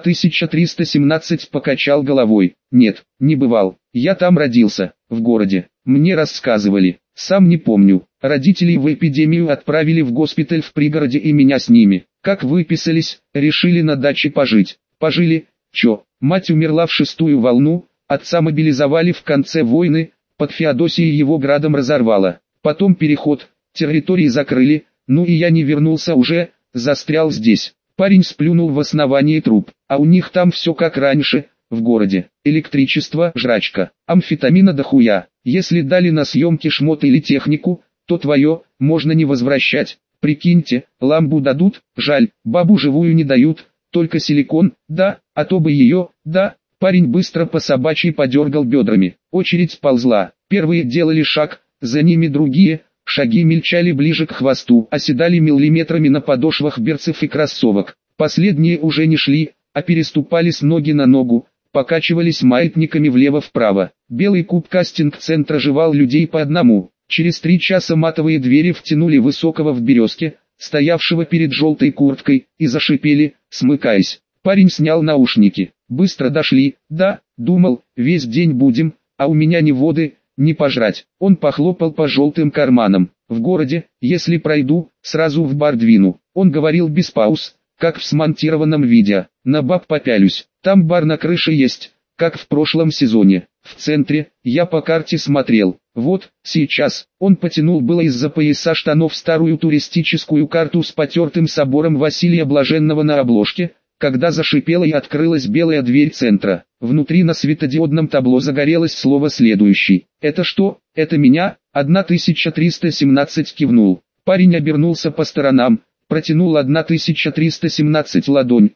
1317 покачал головой. Нет, не бывал. Я там родился, в городе. Мне рассказывали. Сам не помню. Родителей в эпидемию отправили в госпиталь в пригороде и меня с ними. Как выписались, решили на даче пожить. Пожили, чё? Мать умерла в 6-ю волну, отца мобилизовали в конце войны, под Феодосией его градом разорвало. Потом переход, территории закрыли, ну и я не вернулся уже, застрял здесь. Парень сплюнул в основании труб, а у них там все как раньше, в городе. Электричество, жрачка, амфетамина дохуя. Если дали на съемки шмот или технику, то твое, можно не возвращать. Прикиньте, ламбу дадут, жаль, бабу живую не дают, только силикон, да, а то бы ее, да. Парень быстро по собачьи подергал бедрами. Очередь ползла. Первые делали шаг, за ними другие. Шаги мельчали ближе к хвосту, оседали миллиметрами на подошвах берцев и кроссовок. Последние уже не шли, а переступали с ноги на ногу, покачивались маятниками влево-вправо. Белый куб кастинг-центра жевал людей по одному. Через 3 часа матовые двери втянули высокого в березке, стоявшего перед желтой курткой, и зашипели, смыкаясь. Парень снял наушники. Быстро дошли, да, думал, весь день будем, а у меня ни воды, ни пожрать. Он похлопал по желтым карманам. В городе, если пройду, сразу в бар двину. Он говорил без пауз, как в смонтированном видео. На баб попялюсь, там бар на крыше есть, как в прошлом сезоне. В центре, я по карте смотрел. Вот, сейчас, он потянул было из-за пояса штанов старую туристическую карту с потертым собором Василия Блаженного на обложке, когда зашипела и открылась белая дверь центра. Внутри на светодиодном табло загорелось слово «следующий». «Это что? Это меня?» 1317 кивнул. Парень обернулся по сторонам, протянул 1317 ладонь.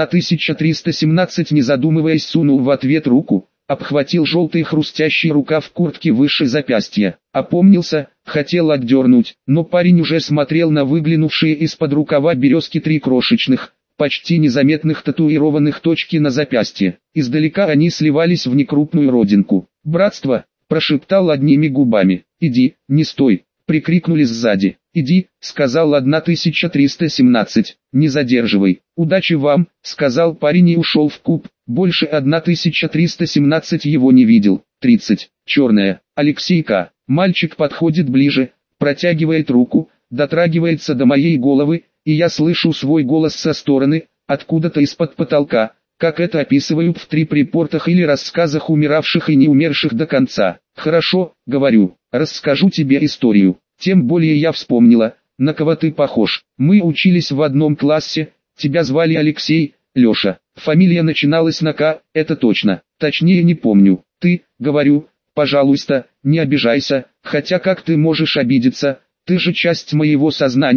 1317 не задумываясь сунул в ответ руку, обхватил желтый хрустящий рукав куртки выше запястья. Опомнился, хотел отдернуть, но парень уже смотрел на выглянувшие из-под рукава березки 3 крошечных, почти незаметных татуированных точки на запястье. Издалека они сливались в некрупную родинку. «Братство!» – прошептал одними губами. «Иди, не стой!» – прикрикнули сзади. «Иди!» – сказал 1317. «Не задерживай!» «Удачи вам!» – сказал парень и ушел в куб. Больше 1317 его не видел. 30. Черная. Алексейка. Мальчик подходит ближе, протягивает руку, дотрагивается до моей головы, и я слышу свой голос со стороны, откуда-то из-под потолка, как это описывают в трипрепортах или рассказах умиравших и не умерших до конца. «Хорошо, — говорю, — расскажу тебе историю. Тем более я вспомнила, на кого ты похож. Мы учились в одном классе, тебя звали Алексей, Леша. Фамилия начиналась на К, это точно. Точнее не помню. Ты, — говорю, — пожалуйста, не обижайся, хотя как ты можешь обидеться, ты же часть моего сознания,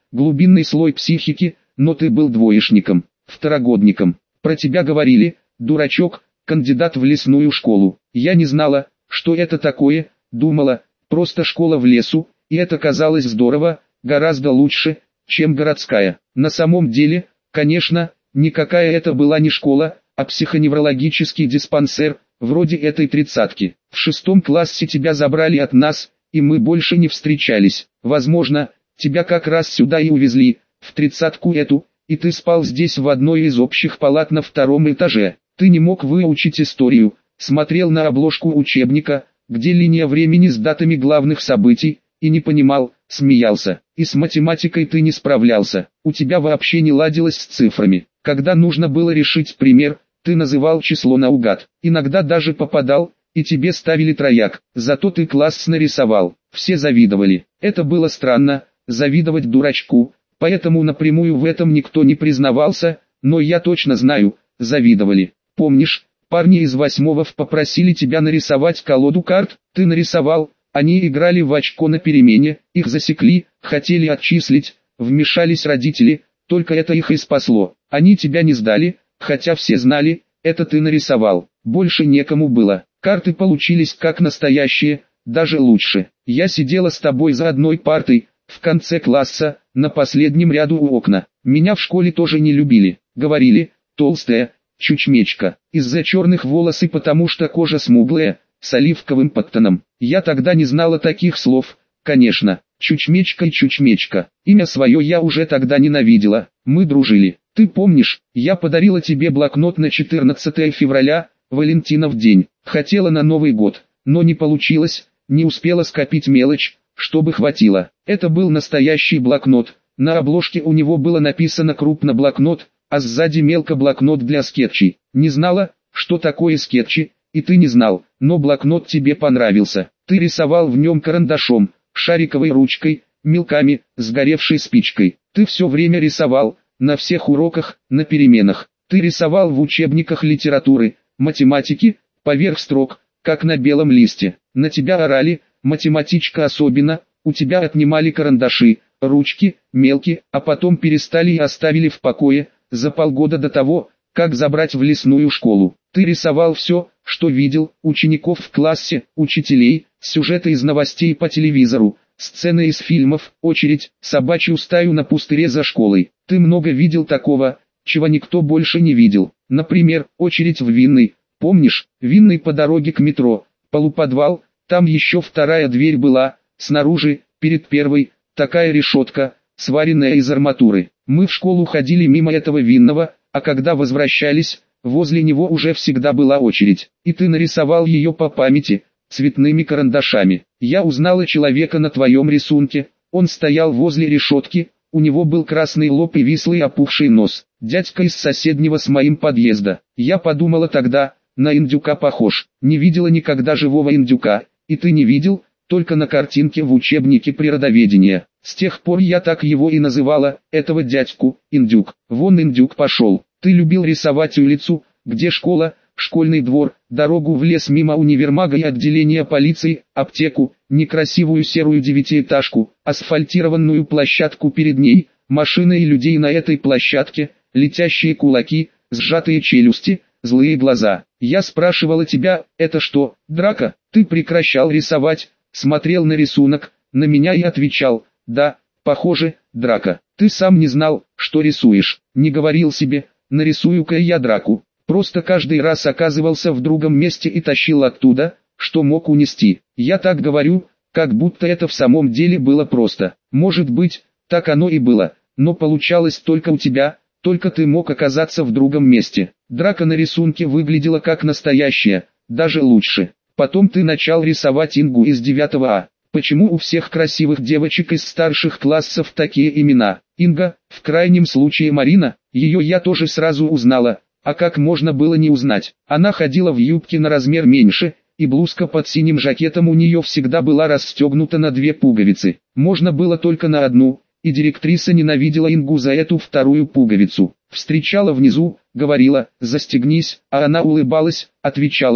глубинный слой психики, но ты был двоечником, второгодником. Про тебя говорили, дурачок, кандидат в лесную школу. Я не знала, что это такое, думала, просто школа в лесу, и это казалось здорово, гораздо лучше, чем городская. На самом деле, конечно, никакая это была не школа, а психоневрологический диспансер, вроде этой тридцатки. В 6 классе тебя забрали от нас, и мы больше не встречались. Возможно, тебя как раз сюда и увезли, в тридцатку эту, и ты спал здесь в одной из общих палат на 2-м этаже. Ты не мог выучить историю, смотрел на обложку учебника, где линия времени с датами главных событий, и не понимал, смеялся. И с математикой ты не справлялся, у тебя вообще не ладилось с цифрами. Когда нужно было решить пример, ты называл число наугад. Иногда даже попадал, и тебе ставили трояк. Зато ты класс нарисовал. Все завидовали. Это было странно, завидовать дурачку. Поэтому напрямую в этом никто не признавался, но я точно знаю, завидовали. Помнишь, парни из 8-го попросили тебя нарисовать колоду карт, ты нарисовал, они играли в очко на перемене, их засекли, хотели отчислить, вмешались родители, только это их и спасло. Они тебя не сдали, хотя все знали, это ты нарисовал, больше некому было. Карты получились как настоящие, даже лучше. Я сидела с тобой за одной партой, в конце класса, на последнем ряду у окна. Меня в школе тоже не любили, говорили, толстая, чучмечка, из-за черных волос и потому что кожа смуглая, с оливковым подтоном. Я тогда не знала таких слов, конечно, чучмечка и чучмечка. Имя свое я уже тогда ненавидела, мы дружили. Ты помнишь, я подарила тебе блокнот на 14 февраля, Валентинов день. Хотела на Новый год, но не получилось, не успела скопить мелочь, чтобы хватило. Это был настоящий блокнот, на обложке у него было написано крупно блокнот, а сзади мелко блокнот для скетчей. Не знала, что такое скетчи, и ты не знал, но блокнот тебе понравился. Ты рисовал в нем карандашом, шариковой ручкой, мелками, сгоревшей спичкой. Ты все время рисовал, на всех уроках, на переменах. Ты рисовал в учебниках литературы, математики, поверх строк, как на белом листе. На тебя орали, математичка особенно, у тебя отнимали карандаши, ручки, мелки, а потом перестали и оставили в покое, за полгода до того, как забрать в лесную школу. Ты рисовал все, что видел, учеников в классе, учителей, сюжеты из новостей по телевизору, сцены из фильмов, очередь, собачью стаю на пустыре за школой. Ты много видел такого, чего никто больше не видел. Например, очередь в винный. Помнишь, винный по дороге к метро, полуподвал, там еще вторая дверь была, снаружи, перед первой, такая решетка, сваренная из арматуры. Мы в школу ходили мимо этого винного, а когда возвращались, возле него уже всегда была очередь. И ты нарисовал ее по памяти, цветными карандашами. Я узнала человека на твоем рисунке, он стоял возле решетки, у него был красный лоб и вислый опухший нос. Дядька из соседнего с моим подъезда. Я подумала тогда, на индюка похож. Не видела никогда живого индюка, и ты не видел, только на картинке в учебнике природоведения. С тех пор я так его и называла, этого дядьку, индюк. Вон индюк пошел. Ты любил рисовать улицу, где школа, школьный двор, дорогу в лес мимо универмага и отделения полиции, аптеку, некрасивую серую девятиэтажку, асфальтированную площадку перед ней, машины и людей на этой площадке, летящие кулаки, сжатые челюсти, злые глаза. Я спрашивала тебя, это что, драка? Ты прекращал рисовать, смотрел на рисунок, на меня и отвечал, да, похоже, драка. Ты сам не знал, что рисуешь, не говорил себе, нарисую-ка я драку. Просто каждый раз оказывался в другом месте и тащил оттуда, что мог унести. Я так говорю, как будто это в самом деле было просто. Может быть, так оно и было, но получалось только у тебя, только ты мог оказаться в другом месте. Драка на рисунке выглядела как настоящая, даже лучше. Потом ты начал рисовать Ингу из 9 А. Почему у всех красивых девочек из старших классов такие имена? Инга, в крайнем случае Марина, ее я тоже сразу узнала. А как можно было не узнать? Она ходила в юбке на размер меньше, и блузка под синим жакетом у нее всегда была расстегнута на 2 пуговицы. Можно было только на одну, и директриса ненавидела Ингу за эту вторую пуговицу. Встречала внизу, говорила «застегнись», а она улыбалась, отвечала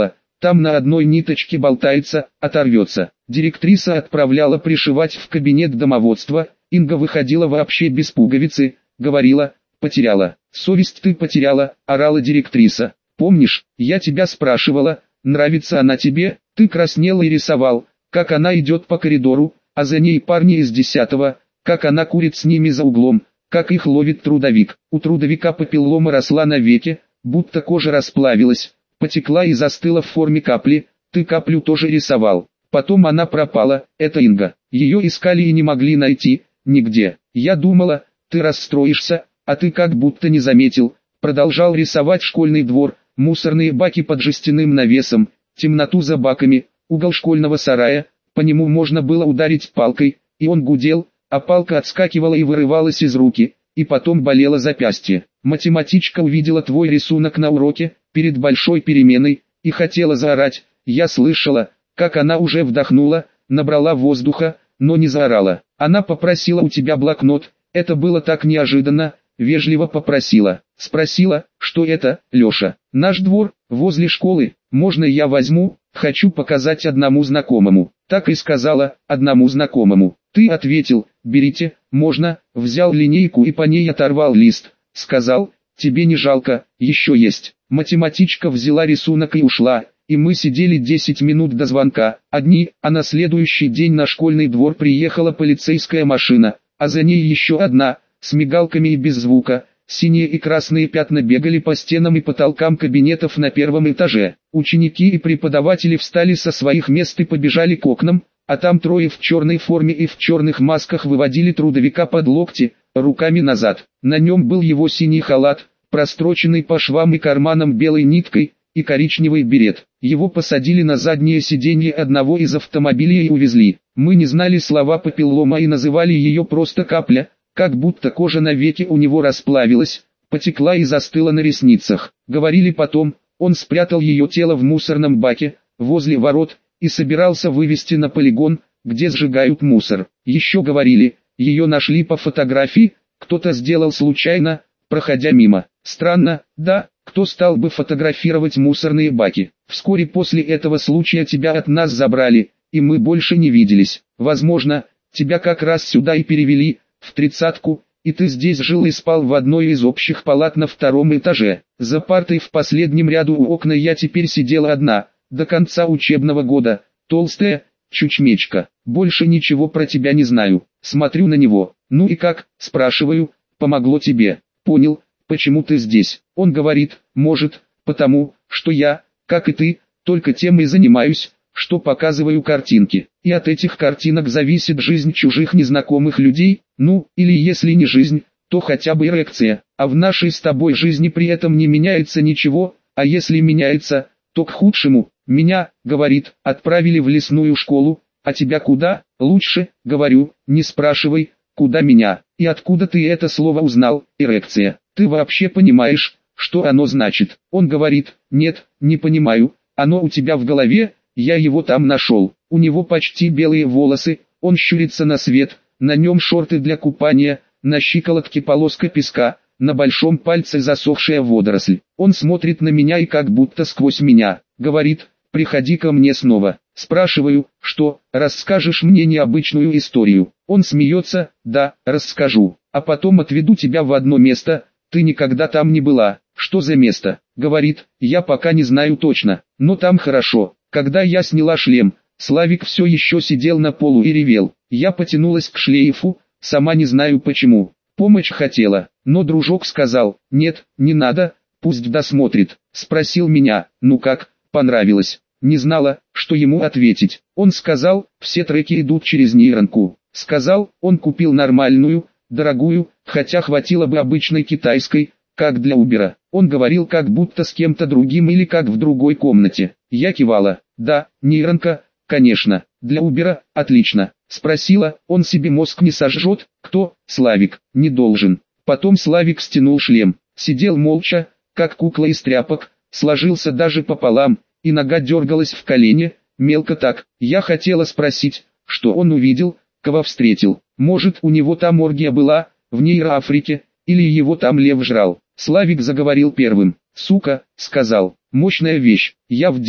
Там на одной ниточке болтается, оторвется. Директриса отправляла пришивать в кабинет домоводства, Инга выходила вообще без пуговицы, говорила: «Потеряла, совесть ты потеряла», орала директриса. «Помнишь, я тебя спрашивала, нравится она тебе?» Ты краснел и рисовал, как она идет по коридору, а за ней парни из 10-го, как она курит с ними за углом, как их ловит трудовик. У трудовика папиллома росла на веке, будто кожа расплавилась, потекла и застыла в форме капли. Ты каплю тоже рисовал. Потом она пропала, это Инга. Ее искали и не могли найти, нигде. Я думала, ты расстроишься, а ты как будто не заметил. Продолжал рисовать школьный двор, мусорные баки под жестяным навесом, темноту за баками, угол школьного сарая. По нему можно было ударить палкой, и он гудел, а палка отскакивала и вырывалась из руки, и потом болело запястье. Математичка увидела твой рисунок на уроке, перед большой переменой, и хотела заорать. Я слышала, как она уже вдохнула, набрала воздуха, но не заорала. Она попросила у тебя блокнот, это было так неожиданно, вежливо попросила. Спросила, что это, Леша? Наш двор, возле школы, можно я возьму, хочу показать одному знакомому. Так и сказала, одному знакомому. Ты ответил, берите, можно, взял линейку и по ней оторвал лист. Сказал, тебе не жалко, еще есть. Математичка взяла рисунок и ушла, и мы сидели 10 минут до звонка, одни, а на следующий день на школьный двор приехала полицейская машина, а за ней еще одна, с мигалками и без звука. Синие и красные пятна бегали по стенам и потолкам кабинетов на первом этаже. Ученики и преподаватели встали со своих мест и побежали к окнам, а там трое в черной форме и в черных масках выводили трудовика под локти, руками назад. На нем был его синий халат, простроченный по швам и карманам белой ниткой, и коричневый берет. Его посадили на заднее сиденье одного из автомобилей и увезли. Мы не знали слова папиллома и называли ее просто капля, как будто кожа на веке у него расплавилась, потекла и застыла на ресницах. Говорили потом, он спрятал ее тело в мусорном баке, возле ворот, и собирался вывезти на полигон, где сжигают мусор. Еще говорили, ее нашли по фотографии, кто-то сделал случайно, проходя мимо. Странно, да, кто стал бы фотографировать мусорные баки? Вскоре после этого случая тебя от нас забрали, и мы больше не виделись. Возможно, тебя как раз сюда и перевели, в 30-ку, и ты здесь жил и спал в одной из общих палат на 2-м этаже. За партой в последнем ряду у окна я теперь сидела одна, до конца учебного года, толстая, чучмечка. Больше ничего про тебя не знаю. Смотрю на него. Ну и как, спрашиваю, помогло тебе? Понял, почему ты здесь? Он говорит, может, потому, что я, как и ты, только тем и занимаюсь, что показываю картинки. И от этих картинок зависит жизнь чужих незнакомых людей, ну, или если не жизнь, то хотя бы эрекция. А в нашей с тобой жизни при этом не меняется ничего, а если меняется, то к худшему. Меня, говорит, отправили в лесную школу, а тебя куда? Лучше, говорю, не спрашивай, куда меня. И откуда ты это слово узнал, эрекция? Ты вообще понимаешь, что оно значит? Он говорит, нет, не понимаю, оно у тебя в голове, я его там нашел. У него почти белые волосы, он щурится на свет, на нем шорты для купания, на щиколотке полоска песка, на большом пальце засохшая водоросль. Он смотрит на меня и как будто сквозь меня, говорит, приходи ко мне снова. Спрашиваю, что, расскажешь мне необычную историю? Он смеется, да, расскажу, а потом отведу тебя в одно место, ты никогда там не была. Что за место? Говорит, я пока не знаю точно, но там хорошо. Когда я сняла шлем, Славик все еще сидел на полу и ревел. Я потянулась к шлейфу, сама не знаю почему. Помощь хотела, но дружок сказал, нет, не надо, пусть досмотрит. Спросил меня, ну как, понравилось. Не знала, что ему ответить. Он сказал, все треки идут через нейронку. Сказал, он купил нормальную, дорогую, хотя хватило бы обычной китайской, как для Убера. Он говорил как будто с кем-то другим или как в другой комнате. Я кивала, да, нейронка, конечно, для Убера, отлично. Спросила, он себе мозг не сожжет? Кто? Славик, не должен. Потом Славик стянул шлем, сидел молча, как кукла из тряпок, сложился даже пополам, и нога дергалась в колене, мелко так. Я хотела спросить, что он увидел, кого встретил. Может, у него там оргия была, в Нейроафрике, или его там лев жрал. Славик заговорил первым. «Сука», — сказал, — «мощная вещь, я в деле.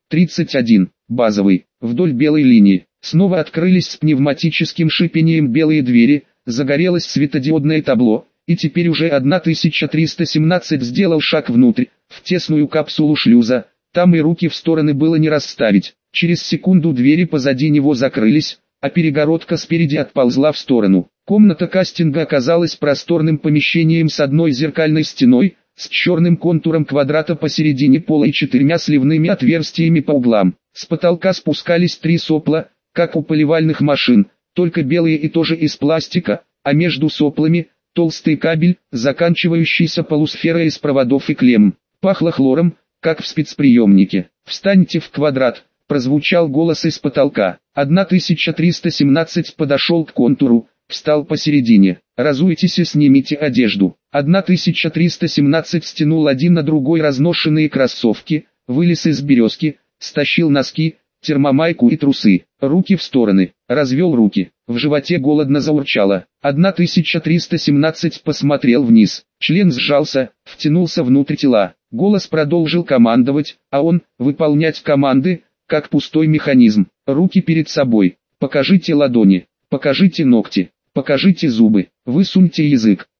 31. Базовый. Вдоль белой линии. Снова открылись с пневматическим шипением белые двери, загорелось светодиодное табло, и теперь уже 1317 сделал шаг внутрь, в тесную капсулу шлюза. Там и руки в стороны было не расставить. Через секунду двери позади него закрылись, а перегородка спереди отползла в сторону. Комната кастинга оказалась просторным помещением с одной зеркальной стеной, с черным контуром квадрата посередине пола и 4 сливными отверстиями по углам. С потолка спускались 3 сопла, как у поливальных машин, только белые и тоже из пластика, а между соплами толстый кабель, заканчивающийся полусферой из проводов и клемм. Пахло хлором, как в спецприемнике. «Встаньте в квадрат», — прозвучал голос из потолка. 1317 подошел к контуру, встал посередине. «Разуйтесь и снимите одежду». 1317 стянул один на другой разношенные кроссовки, вылез из березки, стащил носки, термомайку и трусы. Руки в стороны, развел руки. В животе голодно заурчало. 1317 посмотрел вниз. Член сжался, втянулся внутрь тела. Голос продолжил командовать, а он, выполнять команды, как пустой механизм. Руки перед собой. Покажите ладони, покажите ногти, покажите зубы, высуньте язык.